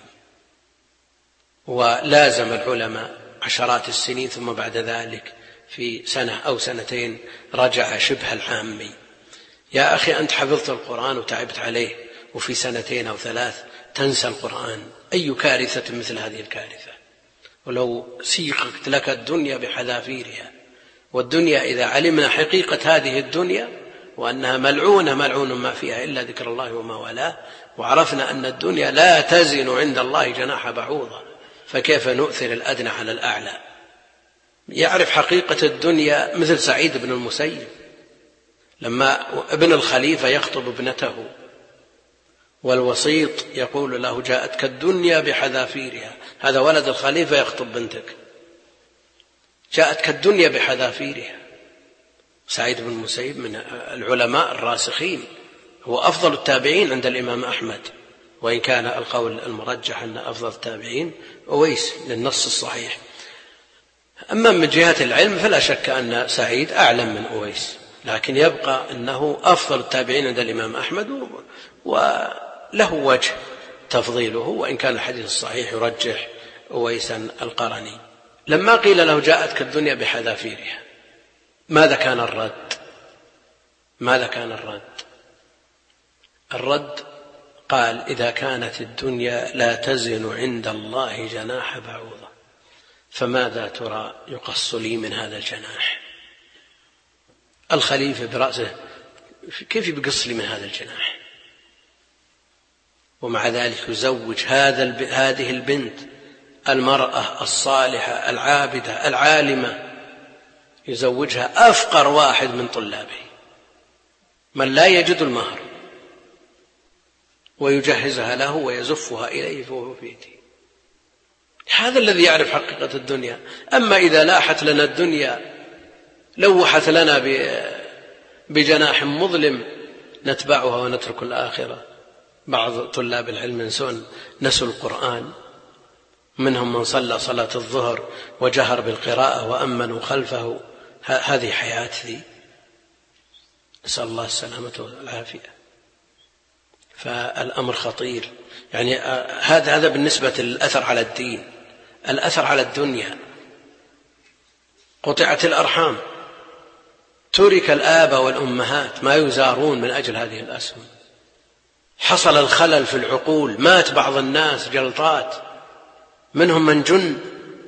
ولازم العلماء عشرات السنين، ثم بعد ذلك في سنة أو سنتين رجع شبه العامي. يا أخي أنت حفظت القرآن وتعبت عليه، وفي سنتين أو ثلاث تنسى القرآن، أي كارثة مثل هذه الكارثة؟ ولو سيقت لك الدنيا بحذافيرها. والدنيا إذا علمنا حقيقة هذه الدنيا وأنها ملعونة ملعون ما فيها إلا ذكر الله وما والاه، وعرفنا أن الدنيا لا تزن عند الله جناح بعوضة، فكيف نؤثر الأدنى على الأعلى؟ يعرف حقيقة الدنيا مثل سعيد بن المسيب لما ابن الخليفة يخطب ابنته والوسيط يقول له جاءتك الدنيا بحذافيرها، هذا ولد الخليفة يخطب بنتك، جاءتك الدنيا بحذافيرها. سعيد بن المسيب من العلماء الراسخين، هو أفضل التابعين عند الإمام أحمد، وإن كان القول المرجح أن أفضل التابعين أويس للنص الصحيح. أما من جهة العلم فلا شك أن سعيد أعلم من أويس، لكن يبقى أنه أفضل التابعين عند الإمام أحمد، وله وجه تفضيله، وإن كان الحديث الصحيح يرجح أويسا القرني. لما قيل له جاءتك الدنيا بحذافيرها، ماذا كان الرد؟ ماذا كان الرد؟ الرد قال إذا كانت الدنيا لا تزن عند الله جناح بعوضة، فماذا ترى يقص لي من هذا الجناح؟ الخليفة برأسه كيف يقص لي من هذا الجناح؟ ومع ذلك يزوج هذا هذه البنت المرأة الصالحة العابدة العالمة، يزوجها أفقر واحد من طلابه من لا يجد المهر، ويجهزها له ويزفها إليه فهو في بيته. هذا الذي يعرف حقيقة الدنيا. أما إذا لاحت لنا الدنيا لوحت لنا بجناح مظلم نتبعها ونترك الآخرة. بعض طلاب العلم ينسون نسوا القرآن، منهم من صلى صلاة الظهر وجهر بالقراءة وأمنوا خلفه، هذه حياة ذي، نسأل الله السلامة والعافية. فالأمر خطير. يعني هذا هذا بالنسبة للأثر على الدين. الأثر على الدنيا، قطعت الأرحام، ترك الآباء والأمهات ما يزارون من أجل هذه الأسهم، حصل الخلل في العقول، مات بعض الناس جلطات، منهم من جن.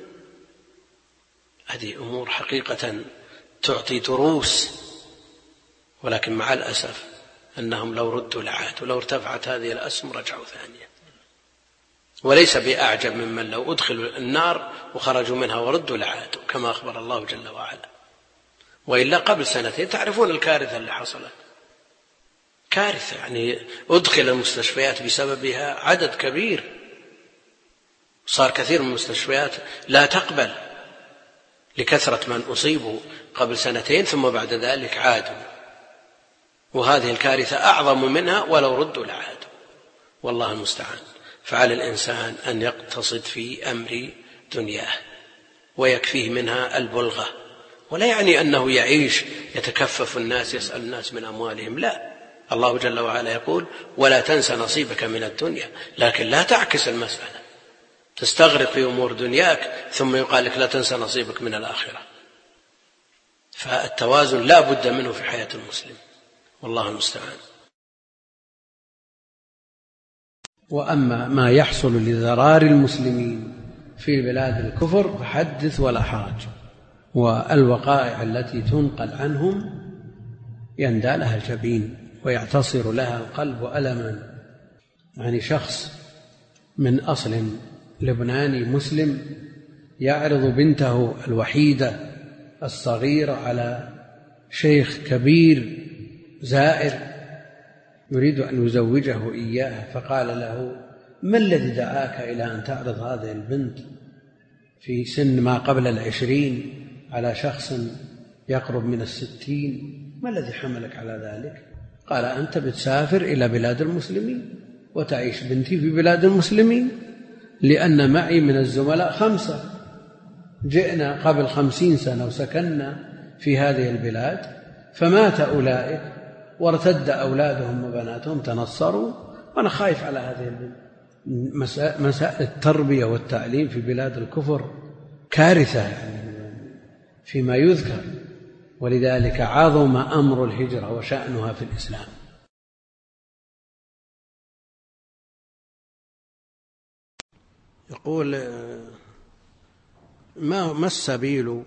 هذه أمور حقيقة تعطي دروس، ولكن مع الأسف أنهم لو ردوا لعادوا، ولو ارتفعت هذه الأسهم رجعوا ثانية. وليس بأعجب ممن لو أدخلوا النار وخرجوا منها وردوا لعادوا، كما أخبر الله جل وعلا. وإلا قبل سنتين تعرفون الكارثة اللي حصلت، كارثة يعني أدخل المستشفيات بسببها عدد كبير، صار كثير من المستشفيات لا تقبل لكثرة من أصيبوا قبل سنتين ثم بعد ذلك عادوا، وهذه الكارثة أعظم منها ولو ردوا لعادوا، والله المستعان. فعلى الإنسان أن يقتصد في أمر دنياه ويكفيه منها البلغة، ولا يعني أنه يعيش يتكفف الناس يسأل الناس من أموالهم، لا. الله جل وعلا يقول ولا تنس نصيبك من الدنيا، لكن لا تعكس المسألة تستغرق في أمور دنياك ثم يقال لك لا تنس نصيبك من الآخرة. فالتوازن لا بد منه في حياة المسلم، والله المستعان. وأما ما يحصل لذرار المسلمين في بلاد الكفر فحدث ولا حرج، والوقائع التي تنقل عنهم يندى لها الجبين ويعتصر لها القلب ألما. يعني شخص من أصل لبناني مسلم يعرض بنته الوحيدة الصغيرة على شيخ كبير زائر يريد أن يزوجه إياها، فقال له ما الذي دعاك إلى أن تعرض هذه البنت في سن ما قبل العشرين على شخص يقرب من الستين؟ ما الذي حملك على ذلك؟ قال أنت بتسافر إلى بلاد المسلمين وتعيش بنتي في بلاد المسلمين، لأن معي من الزملاء خمسة جئنا قبل خمسين سنة وسكننا في هذه البلاد، فمات أولئك وارتد أولادهم وبناتهم تنصروا، وأنا خايف على هذه البلاد. مسائل التربية والتعليم في بلاد الكفر كارثة فيما يذكر، ولذلك عظم أمر الهجرة وشأنها في الإسلام. يقول ما ما السبيل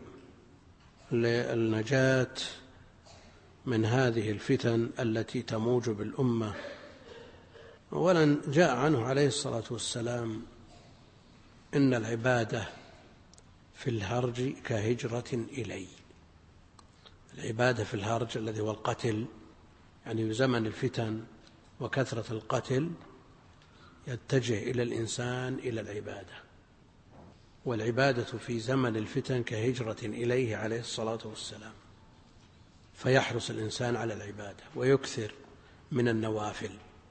للنجاة من هذه الفتن التي تموج بالأمة؟ أولا جاء عنه عليه الصلاة والسلام إن العبادة في الهرج كهجرة إلي. العبادة في الهرج الذي هو القتل، يعني زمن الفتن وكثرة القتل يتجه إلى الإنسان إلى العبادة، والعبادة في زمن الفتن كهجرة إليه عليه الصلاة والسلام، فيحرص الإنسان على العبادة ويكثر من النوافل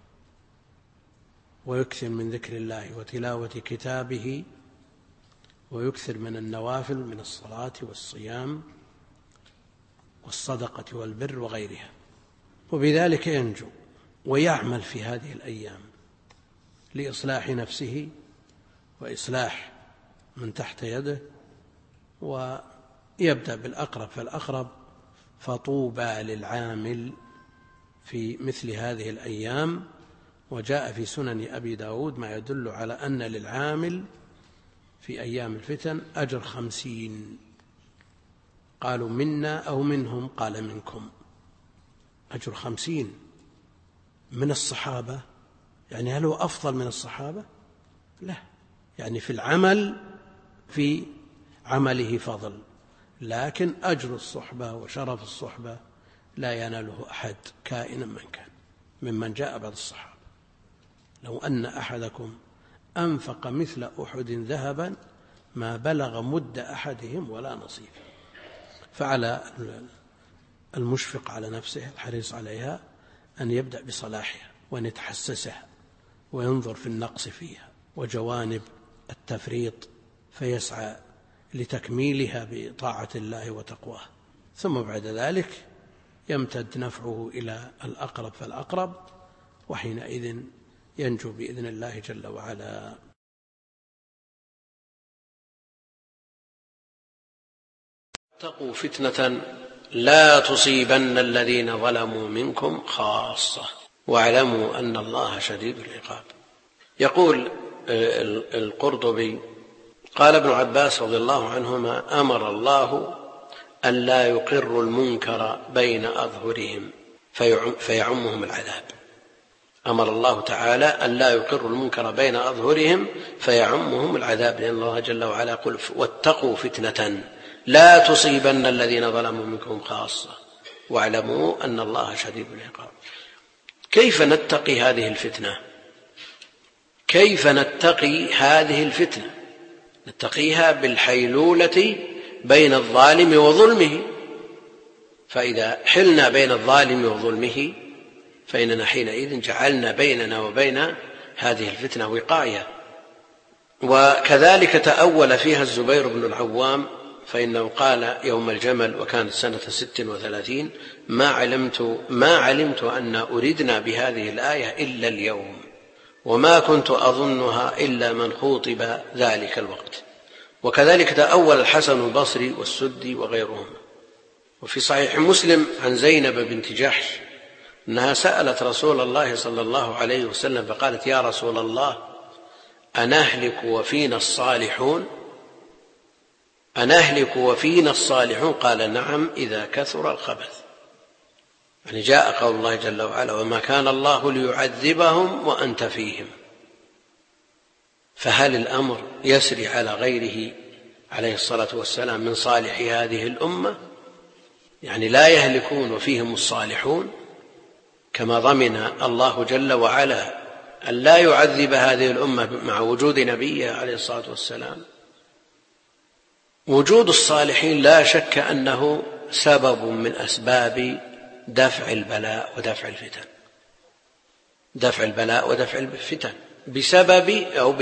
ويكثر من ذكر الله وتلاوة كتابه ويكثر من النوافل من الصلاة والصيام والصدقة والبر وغيرها، وبذلك ينجو ويعمل في هذه الأيام لإصلاح نفسه وإصلاح من تحت يده، ويبدأ بالأقرب فالأقرب. فطوبى للعامل في مثل هذه الأيام. وجاء في سنن أبي داود ما يدل على أن للعامل في أيام الفتن أجر خمسين. قالوا منا أو منهم؟ قال منكم. أجر خمسين من الصحابة، يعني هل هو أفضل من الصحابة؟ لا، يعني في العمل في عمله فضل، لكن أجر الصحبة وشرف الصحبة لا يناله أحد كائنا من كان ممن جاء بعد الصحابة. لو أن أحدكم أنفق مثل أحد ذهبا ما بلغ مد أحدهم ولا نصيب. فعلى المشفق على نفسه الحريص عليها أن يبدأ بصلاحها وأن يتحسسها وينظر في النقص فيها وجوانب التفريط، فيسعى لتكميلها بطاعة الله وتقواه. ثم بعد ذلك يمتد نفعه إلى الأقرب فالأقرب، وحينئذ ينجو بإذن الله جل وعلا. اتقوا فتنة لا تصيبن الذين ظلموا منكم خاصة واعلموا أن الله شديد العقاب. يقول القرطبي قال ابن عباس رضي الله عنهما: أمر الله أن لا يقروا المنكر بين أظهرهم فيعمهم العذاب. أمر الله تعالى أن لا يقروا المنكر بين أظهرهم فيعمهم العذاب، لأن الله جل وعلا يقول: واتقوا فتنة لا تصيبن الذين ظلموا منكم خاصة واعلموا أن الله شديد العقاب. كيف نتقي هذه الفتنة؟ كيف نتقي هذه الفتنة؟ نتقيها بالحيلولة بين الظالم وظلمه، فإذا حلنا بين الظالم وظلمه فإننا حينئذ جعلنا بيننا وبين هذه الفتنة وقاية. وكذلك تأول فيها الزبير بن العوام، فإنه قال يوم الجمل وكانت سنة ست وثلاثين: ما علمت, ما علمت أن أردنا بهذه الآية إلا اليوم، وما كنت أظنها إلا من خوطب ذلك الوقت. وكذلك تأول الحسن البصري والسدي وغيرهم. وفي صحيح مسلم عن زينب بنت جحش أنها سألت رسول الله صلى الله عليه وسلم فقالت: يا رسول الله، أنهلك وفينا الصالحون؟ أنهلك وفينا الصالحون؟ قال: نعم، إذا كثر الخبث. يعني جاء قول الله جل وعلا: وما كان الله ليعذبهم وأنت فيهم. فهل الأمر يسري على غيره عليه الصلاة والسلام من صالح هذه الأمة؟ يعني لا يهلكون وفيهم الصالحون، كما ضمن الله جل وعلا أن لا يعذب هذه الأمة مع وجود نبيه عليه الصلاة والسلام. وجود الصالحين لا شك أنه سبب من أسباب دفع البلاء ودفع الفتن، دفع البلاء ودفع الفتن بسبب أو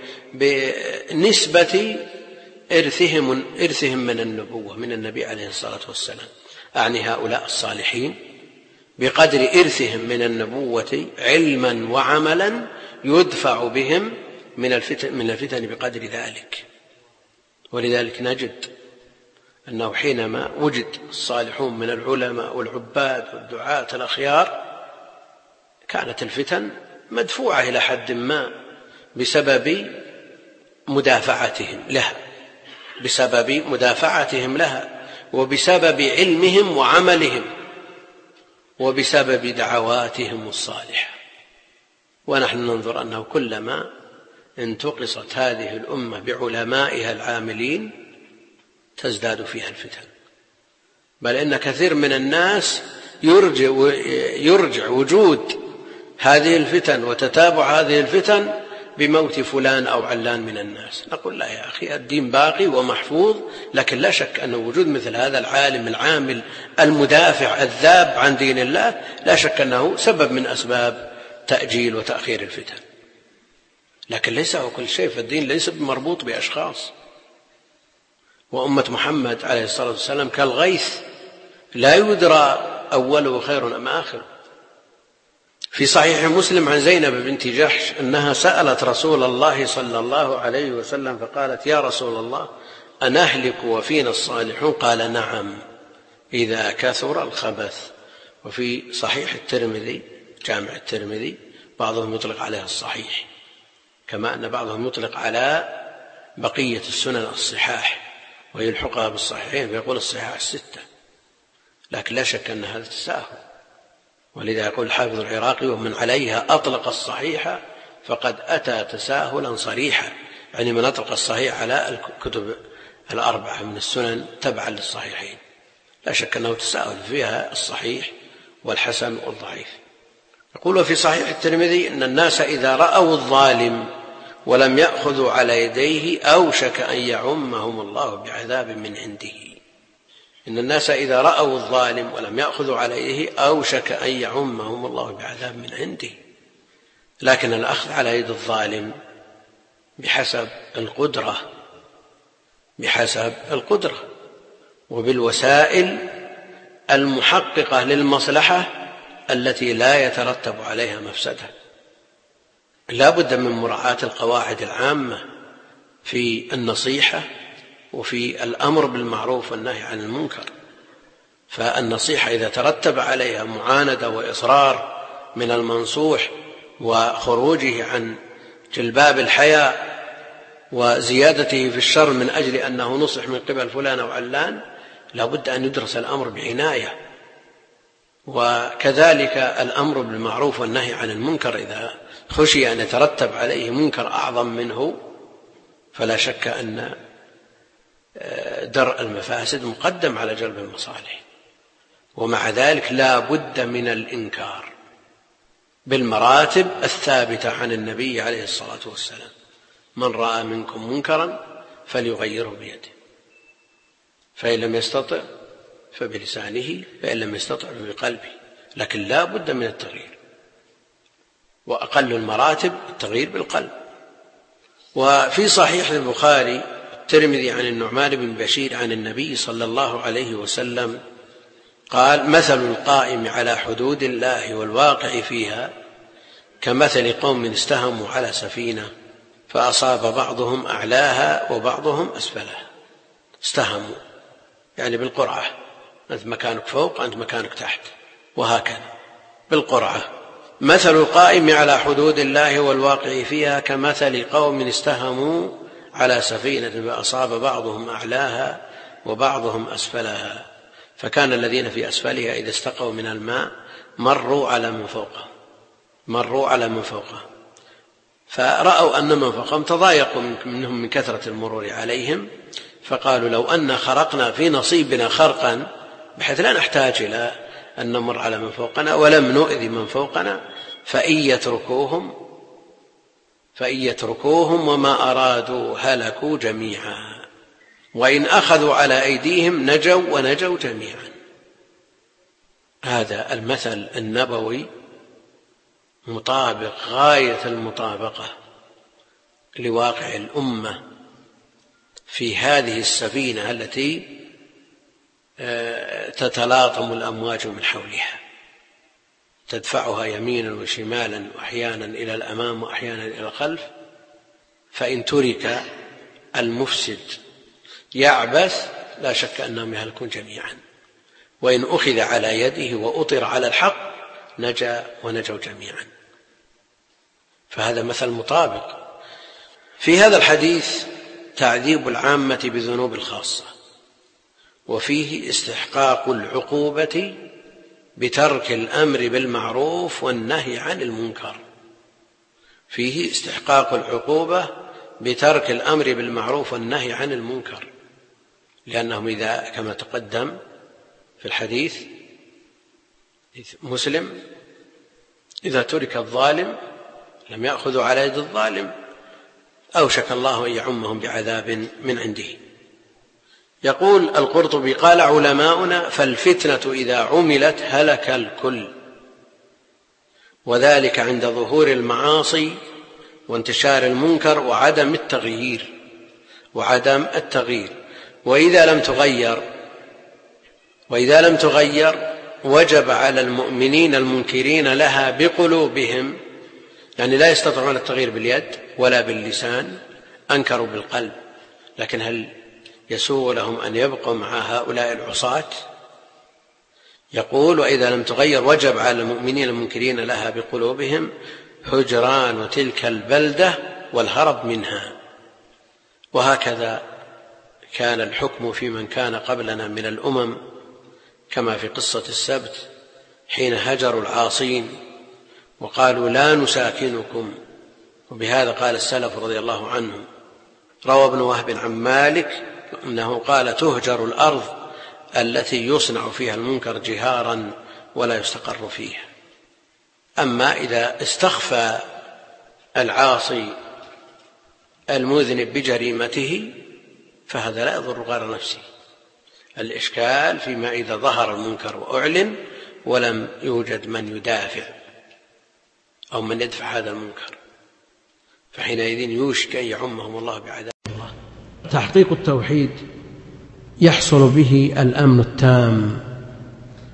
بنسبة إرثهم, إرثهم من النبوة من النبي عليه الصلاة والسلام، أعني هؤلاء الصالحين بقدر إرثهم من النبوة علما وعملا يدفع بهم من الفتن, من الفتن بقدر ذلك. ولذلك نجد أنه حينما وجد الصالحون من العلماء والعباد والدعاة الأخيار كانت الفتن مدفوعة إلى حد ما بسبب مدافعتهم لها بسبب مدافعتهم لها وبسبب علمهم وعملهم وبسبب دعواتهم الصالحة. ونحن ننظر أنه كلما انتقصت هذه الأمة بعلمائها العاملين تزداد فيها الفتن، بل إن كثير من الناس يرجع, يرجع وجود هذه الفتن وتتابع هذه الفتن بموت فلان أو علان من الناس. نقول: لا يا أخي، الدين باقي ومحفوظ، لكن لا شك أن وجود مثل هذا العالم العامل المدافع الذاب عن دين الله لا شك أنه سبب من أسباب تأجيل وتأخير الفتن. لكن ليس هو كل شيء، فالدين ليس مربوط بأشخاص. وأمة محمد عليه الصلاة والسلام كالغيث لا يدرى أوله خير أم آخر. في صحيح مسلم عن زينب بنت جحش أنها سألت رسول الله صلى الله عليه وسلم فقالت: يا رسول الله، أنهلك وفينا الصالحون؟ قال: نعم، إذا كثر الخبث. وفي صحيح الترمذي جامع الترمذي بعضهم يطلق عليها الصحيح، كما أن بعضهم يطلق على بقية السنن الصحاح ويلحقها بالصحيحين فيقول الصحاح الستة، لكن لا شك أن هذا تساهل. ولذا يقول الحافظ العراقي: ومن عليها أطلق الصحيح فقد أتى تساهلا صريحا، يعني من أطلق الصحيح على الكتب الأربعة من السنن تبعا للصحيحين. لا شك أنه تساهل فيها الصحيح والحسن والضعيف. يقول في صحيح الترمذي أن الناس إذا رأوا الظالم ولم يأخذوا على يديه أوشك أن يعمهم الله بعذاب من عنده. إن الناس إذا رأوا الظالم ولم يأخذوا على يديه أوشك أن يعمهم الله بعذاب من عنده. لكن الأخذ على يد الظالم بحسب القدرة بحسب القدرة وبالوسائل المحققة للمصلحة التي لا يترتب عليها مفسدة. لا بد من مراعاة القواعد العامة في النصيحة وفي الأمر بالمعروف والنهي عن المنكر. فالنصيحة إذا ترتب عليها معاندة وإصرار من المنصوح وخروجه عن جلباب الحياء وزيادته في الشر من أجل أنه نصح من قبل فلان أو علان، لا بد أن يدرس الأمر بعناية. وكذلك الأمر بالمعروف والنهي عن المنكر إذا خشي أن يترتب عليه منكر أعظم منه فلا شك أن درء المفاسد مقدم على جلب المصالح. ومع ذلك لا بد من الإنكار بالمراتب الثابتة عن النبي عليه الصلاة والسلام: من رأى منكم منكرا فليغيره بيده، فإن لم يستطع فبلسانه، فإن لم يستطع فبقلبه. لكن لا بد من التغيير، وأقل المراتب التغيير بالقلب. وفي صحيح البخاري الترمذي عن النعمان بن بشير عن النبي صلى الله عليه وسلم قال: مثل القائم على حدود الله والواقع فيها كمثل قوم استهموا على سفينة فأصاب بعضهم أعلاها وبعضهم أسفلها. استهموا يعني بالقرعة، أنت مكانك فوق أنت مكانك تحت، وهكذا بالقرعة. مثل القائم على حدود الله والواقع فيها كمثل قوم استهموا على سفينة فأصاب بعضهم أعلاها وبعضهم أسفلها، فكان الذين في أسفلها إذا استقوا من الماء مروا على من فوقهم مروا على من فوقهم فرأوا أن من فوقهم تضايقوا منهم من كثرة المرور عليهم، فقالوا: لو أن خرقنا في نصيبنا خرقا بحيث لا نحتاج إلى أن نمر على من فوقنا ولم نؤذي من فوقنا فإن يتركوهم فإن يتركوهم وما أرادوا هلكوا جميعا، وإن أخذوا على أيديهم نجوا ونجوا جميعا. هذا المثل النبوي مطابق غاية المطابقة لواقع الأمة في هذه السفينة التي تتلاطم الأمواج من حولها، تدفعها يمينا وشمالا وأحيانا إلى الأمام وأحيانا إلى الخلف. فإن ترك المفسد يعبث لا شك أنهم يهلكون جميعا، وإن أخذ على يده وأطر على الحق نجا ونجوا جميعا. فهذا مثل مطابق. في هذا الحديث تعذيب العامة بذنوب الخاصة، وفيه استحقاق العقوبة بترك الأمر بالمعروف والنهي عن المنكر. فيه استحقاق العقوبة بترك الأمر بالمعروف والنهي عن المنكر، لأنهم إذا كما تقدم في الحديث مسلم إذا ترك الظالم لم يأخذوا على يد الظالم أوشك الله أن يعمهم بعذاب من عنده. يقول القرطبي: قال علماؤنا: فالفتنة إذا عملت هلك الكل، وذلك عند ظهور المعاصي وانتشار المنكر وعدم التغيير وعدم التغيير وإذا لم تغير وإذا لم تغير وجب على المؤمنين المنكرين لها بقلوبهم، يعني لا يستطيعون التغيير باليد ولا باللسان، أنكروا بالقلب. لكن هل يسوغ لهم أن يبقوا مع هؤلاء العصاة؟ يقول: وإذا لم تغير وجب على المؤمنين المنكرين لها بقلوبهم هجران تلك البلدة والهرب منها. وهكذا كان الحكم في من كان قبلنا من الأمم، كما في قصة السبت حين هجروا العاصين وقالوا: لا نساكنكم. وبهذا قال السلف رضي الله عنهم. روى ابن وهب عن مالك أنه قال: تهجر الأرض التي يصنع فيها المنكر جهارا ولا يستقر فيها. أما إذا استخفى العاصي المذنب بجريمته فهذا لا يضر غير نفسه. الإشكال فيما إذا ظهر المنكر وأعلن ولم يوجد من يدافع أو من يدفع هذا المنكر، فحينئذ يوشك أن يعمهم الله بعذاب الله. تحقيق التوحيد يحصل به الأمن التام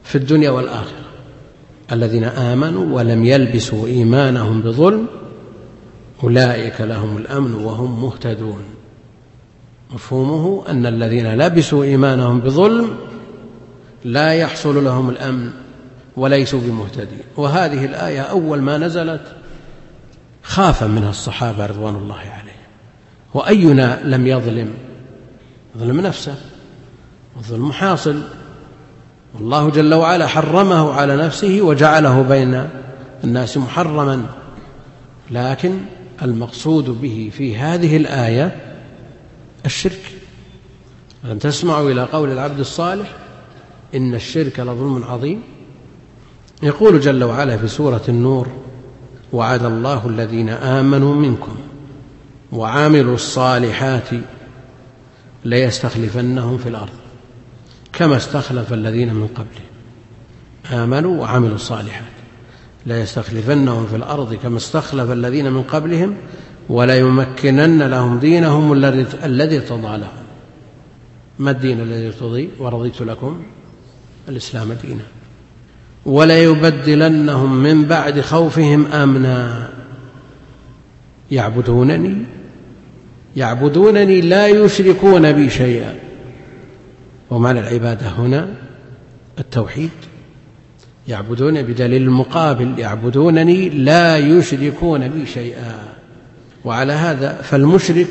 في الدنيا والآخرة. الذين آمنوا ولم يلبسوا إيمانهم بظلم أولئك لهم الأمن وهم مهتدون. مفهومه أن الذين لبسوا إيمانهم بظلم لا يحصل لهم الأمن وليسوا بمهتدين. وهذه الآية أول ما نزلت خاف منها الصحابة رضوان الله عليهم. وأينا لم يظلم؟ ظلم نفسه، والظلم حاصل، والله جل وعلا حرمه على نفسه وجعله بين الناس محرما. لكن المقصود به في هذه الآية الشرك. ألم تسمعوا إلى قول العبد الصالح إن الشرك لظلم عظيم؟ يقول جل وعلا في سورة النور وعد الله الذين آمنوا منكم وعملوا الصالحات ليستخلفنهم في الأرض كما استخلف الذين من قبلهم. آمنوا وعملوا الصالحات ليستخلفنهم في الأرض كما استخلف الذين من قبلهم وليمكنن لهم دينهم الذي ارتضى لهم. ما الدين الذي ارتضي؟ ورضيت لكم الإسلام دينا. وليبدلنهم من بعد خوفهم أمنا يعبدونني يعبدونني لا يشركون بي شيئا. ومعنى العبادة هنا التوحيد. يعبدون بدليل المقابل يعبدونني لا يشركون بي شيئا. وعلى هذا فالمشرك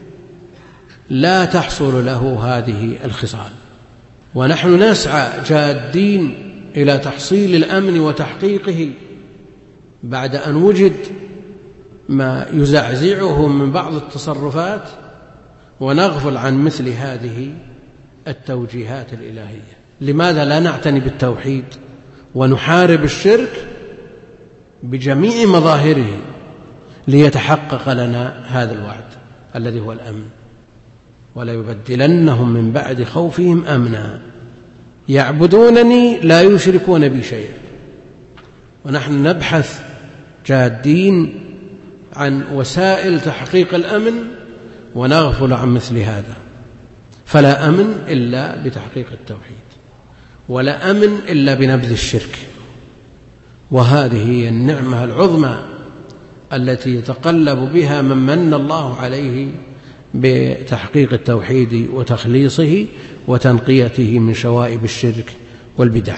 لا تحصل له هذه الخصال. ونحن نسعى جادين إلى تحصيل الأمن وتحقيقه بعد أن وجد ما يزعزعه من بعض التصرفات، ونغفل عن مثل هذه التوجيهات الإلهية. لماذا لا نعتني بالتوحيد ونحارب الشرك بجميع مظاهره ليتحقق لنا هذا الوعد الذي هو الأمن؟ ولا يبدلنهم من بعد خوفهم أمنا يعبدونني لا يشركون بي شيئا. ونحن نبحث جادين عن وسائل تحقيق الأمن ونغفل عن مثل هذا. فلا أمن إلا بتحقيق التوحيد، ولا أمن إلا بنبذ الشرك. وهذه هي النعمة العظمى التي يتقلب بها من من الله عليه بتحقيق التوحيد وتخليصه وتنقيته من شوائب الشرك والبدع.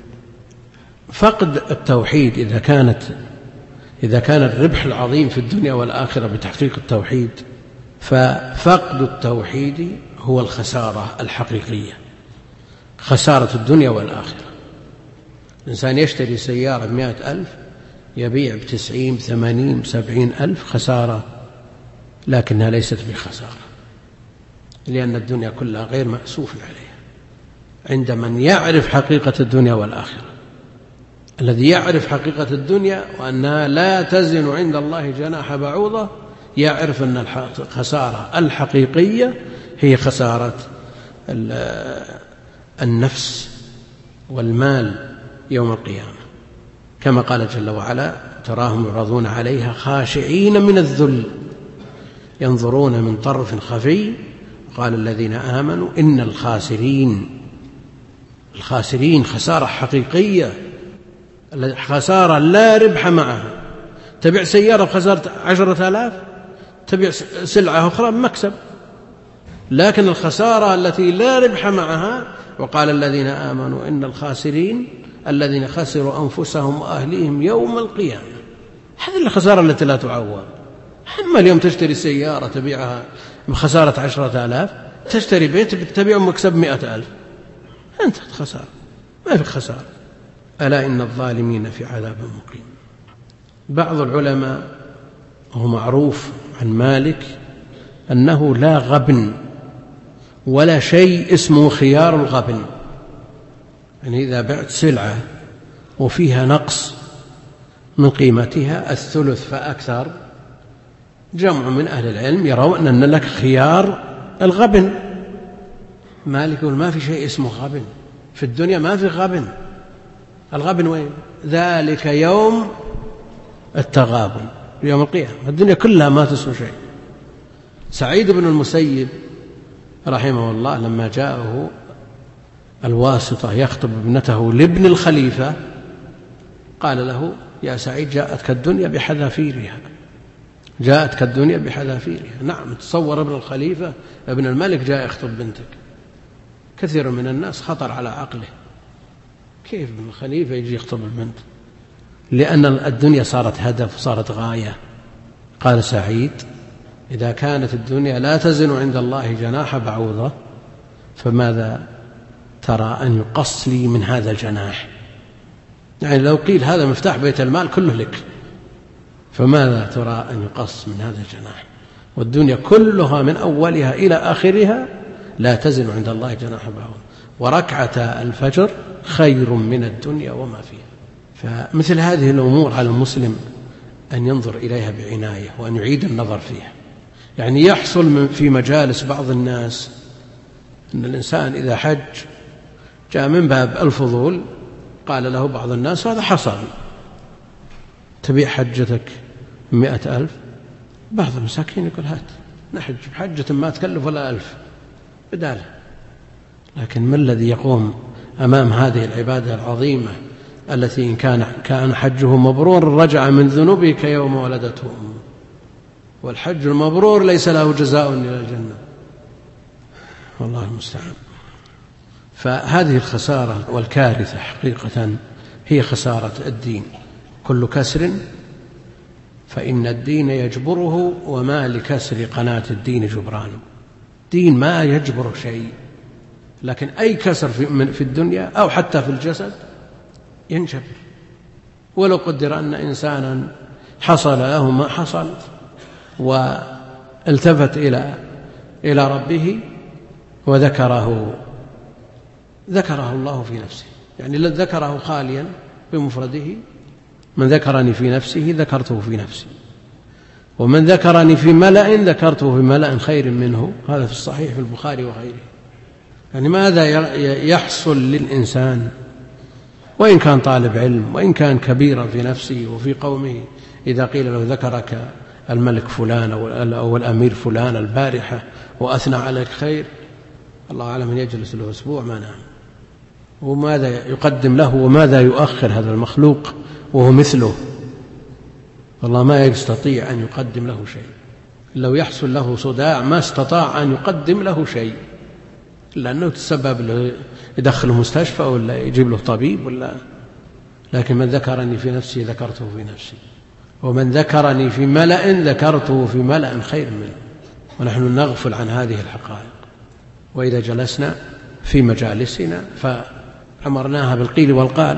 فقد التوحيد إذا كانت إذا كان الربح العظيم في الدنيا والآخرة بتحقيق التوحيد، ففقد التوحيد هو الخسارة الحقيقية، خسارة الدنيا والآخرة. الإنسان يشتري سيارة بمائة ألف يبيع بتسعين بثمانين بسبعين ألف، خسارة، لكنها ليست بخسارة، لأن الدنيا كلها غير مأسوف عليها عند من يعرف حقيقة الدنيا والآخرة. الذي يعرف حقيقة الدنيا وأنها لا تزن عند الله جناح بعوضة يعرف أن الخسارة الحقيقية هي خسارة النفس والمال يوم القيامة، كما قال جل وعلا تراهم يعرضون عليها خاشعين من الذل ينظرون من طرف خفي قال الذين آمنوا إن الخاسرين الخاسرين خسارة حقيقية، خسارة لا ربح معها. تبيع سيارة بخسارة عشرة آلاف، تبيع سلعة أخرى بمكسب، لكن الخسارة التي لا ربح معها وقال الذين آمنوا إن الخاسرين الذين خسروا أنفسهم وأهليهم يوم القيامة. هذه الخسارة التي لا تعوض. أما اليوم تشتري سيارة تبيعها بخسارة عشرة آلاف، تشتري بيت بتبيع مكسب مئة ألف، أنت خسارة، ما في خسارة. ألا إن الظالمين في عذاب مقيم. بعض العلماء هو معروف عن مالك أنه لا غبن ولا شيء اسمه خيار الغبن. يعني إذا بعت سلعة وفيها نقص من قيمتها الثلث فأكثر، جمع من أهل العلم يرون أن لك خيار الغبن. مالك يقول ما في شيء اسمه غبن في الدنيا، ما في غبن. الغبن وين؟ ذلك يوم التغابن، يوم القيامة. الدنيا كلها ما تسوى شيء. سعيد بن المسيب رحمه الله لما جاءه الواسطة يخطب ابنته لابن الخليفة قال له: يا سعيد جاءتك الدنيا بحذافيرها، جاءتك الدنيا بحذافيرها. نعم، تصور ابن الخليفة ابن الملك جاء يخطب بنتك. كثير من الناس خطر على عقله، كيف ابن الخليفة يجي يخطب البنت؟ لأن الدنيا صارت هدف، صارت غاية. قال سعيد: إذا كانت الدنيا لا تزن عند الله جناح بعوضة فماذا ترى أن يقص لي من هذا الجناح؟ يعني لو قيل هذا مفتاح بيت المال كله لك، فماذا ترى أن يقص من هذا الجناح؟ والدنيا كلها من أولها إلى آخرها لا تزن عند الله جناح بعوضة، وركعة الفجر خير من الدنيا وما فيها. فمثل هذه الأمور على المسلم أن ينظر إليها بعناية وأن يعيد النظر فيها. يعني يحصل في مجالس بعض الناس أن الإنسان إذا حج جاء من باب الفضول قال له بعض الناس: هذا حصل، تبيع حجتك مئة ألف؟ بعض المساكين يقول: هات نحج بحجة ما تكلف ولا ألف بداله. لكن ما الذي يقوم أمام هذه العبادة العظيمة التي إن كان كان حجه مبرور رجع من ذنوبه كيوم ولدته أمه، والحج المبرور ليس له جزاء إلى الجنة، والله المستعان. فهذه الخسارة والكارثة حقيقة هي خسارة الدين. كل كسر فإن الدين يجبره، وما لكسر قناة الدين جبران. دين ما يجبر شيء، لكن أي كسر في الدنيا أو حتى في الجسد ينجبر. ولو قدر أن إنسانا حصل له ما حصل والتفت إلى إلى ربه وذكره ذكره الله في نفسه، يعني ذكره خاليا بمفرده: من ذكرني في نفسه ذكرته في نفسي، ومن ذكرني في ملأ ذكرته في ملأ خير منه. هذا في الصحيح في البخاري وغيره. يعني ماذا يحصل للإنسان وإن كان طالب علم وإن كان كبيرا في نفسه وفي قومه، إذا قيل له: ذكرك الملك فلان أو الأمير فلان البارحة وأثنى عليك خير، الله أعلم أن يجلس له أسبوع ما نام. وماذا يقدم له وماذا يؤخر هذا المخلوق وهو مثله؟ والله ما يستطيع أن يقدم له شيء. لو يحصل له صداع ما استطاع أن يقدم له شيء، لأنه تسبب له يدخله مستشفى ولا يجيب له طبيب ولا. لكن من ذكرني في نفسي ذكرته في نفسي، ومن ذكرني في ملأ ذكرته في ملأ خير منه. ونحن نغفل عن هذه الحقائق، وإذا جلسنا في مجالسنا فأمرناها بالقيل والقال،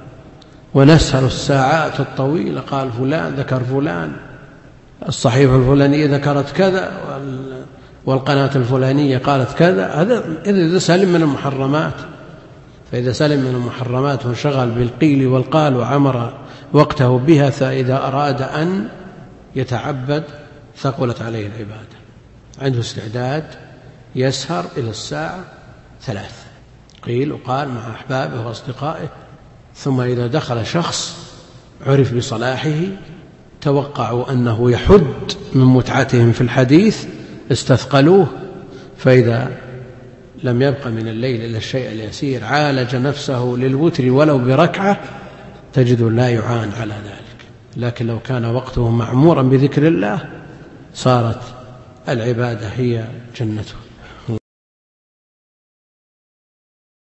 ونسهل الساعات الطويلة: قال فلان ذكر فلان، الصحيفة الفلانية ذكرت كذا، والقناة الفلانية قالت كذا. هذا إذا سلم من المحرمات. فإذا سلم من المحرمات وانشغل بالقيل والقال وعمر وقته بها، فإذا أراد أن يتعبد ثقلت عليه العبادة. عنده استعداد يسهر إلى الساعة ثلاث قيل وقال مع أحبابه وأصدقائه، ثم إذا دخل شخص عرف بصلاحه توقعوا أنه يحد من متعتهم في الحديث استثقلوه، فإذا لم يبق من الليل إلا الشيء اليسير عالج نفسه للوتر ولو بركعة، تجد لا يعان على ذلك. لكن لو كان وقته معمورا بذكر الله صارت العبادة هي جنته.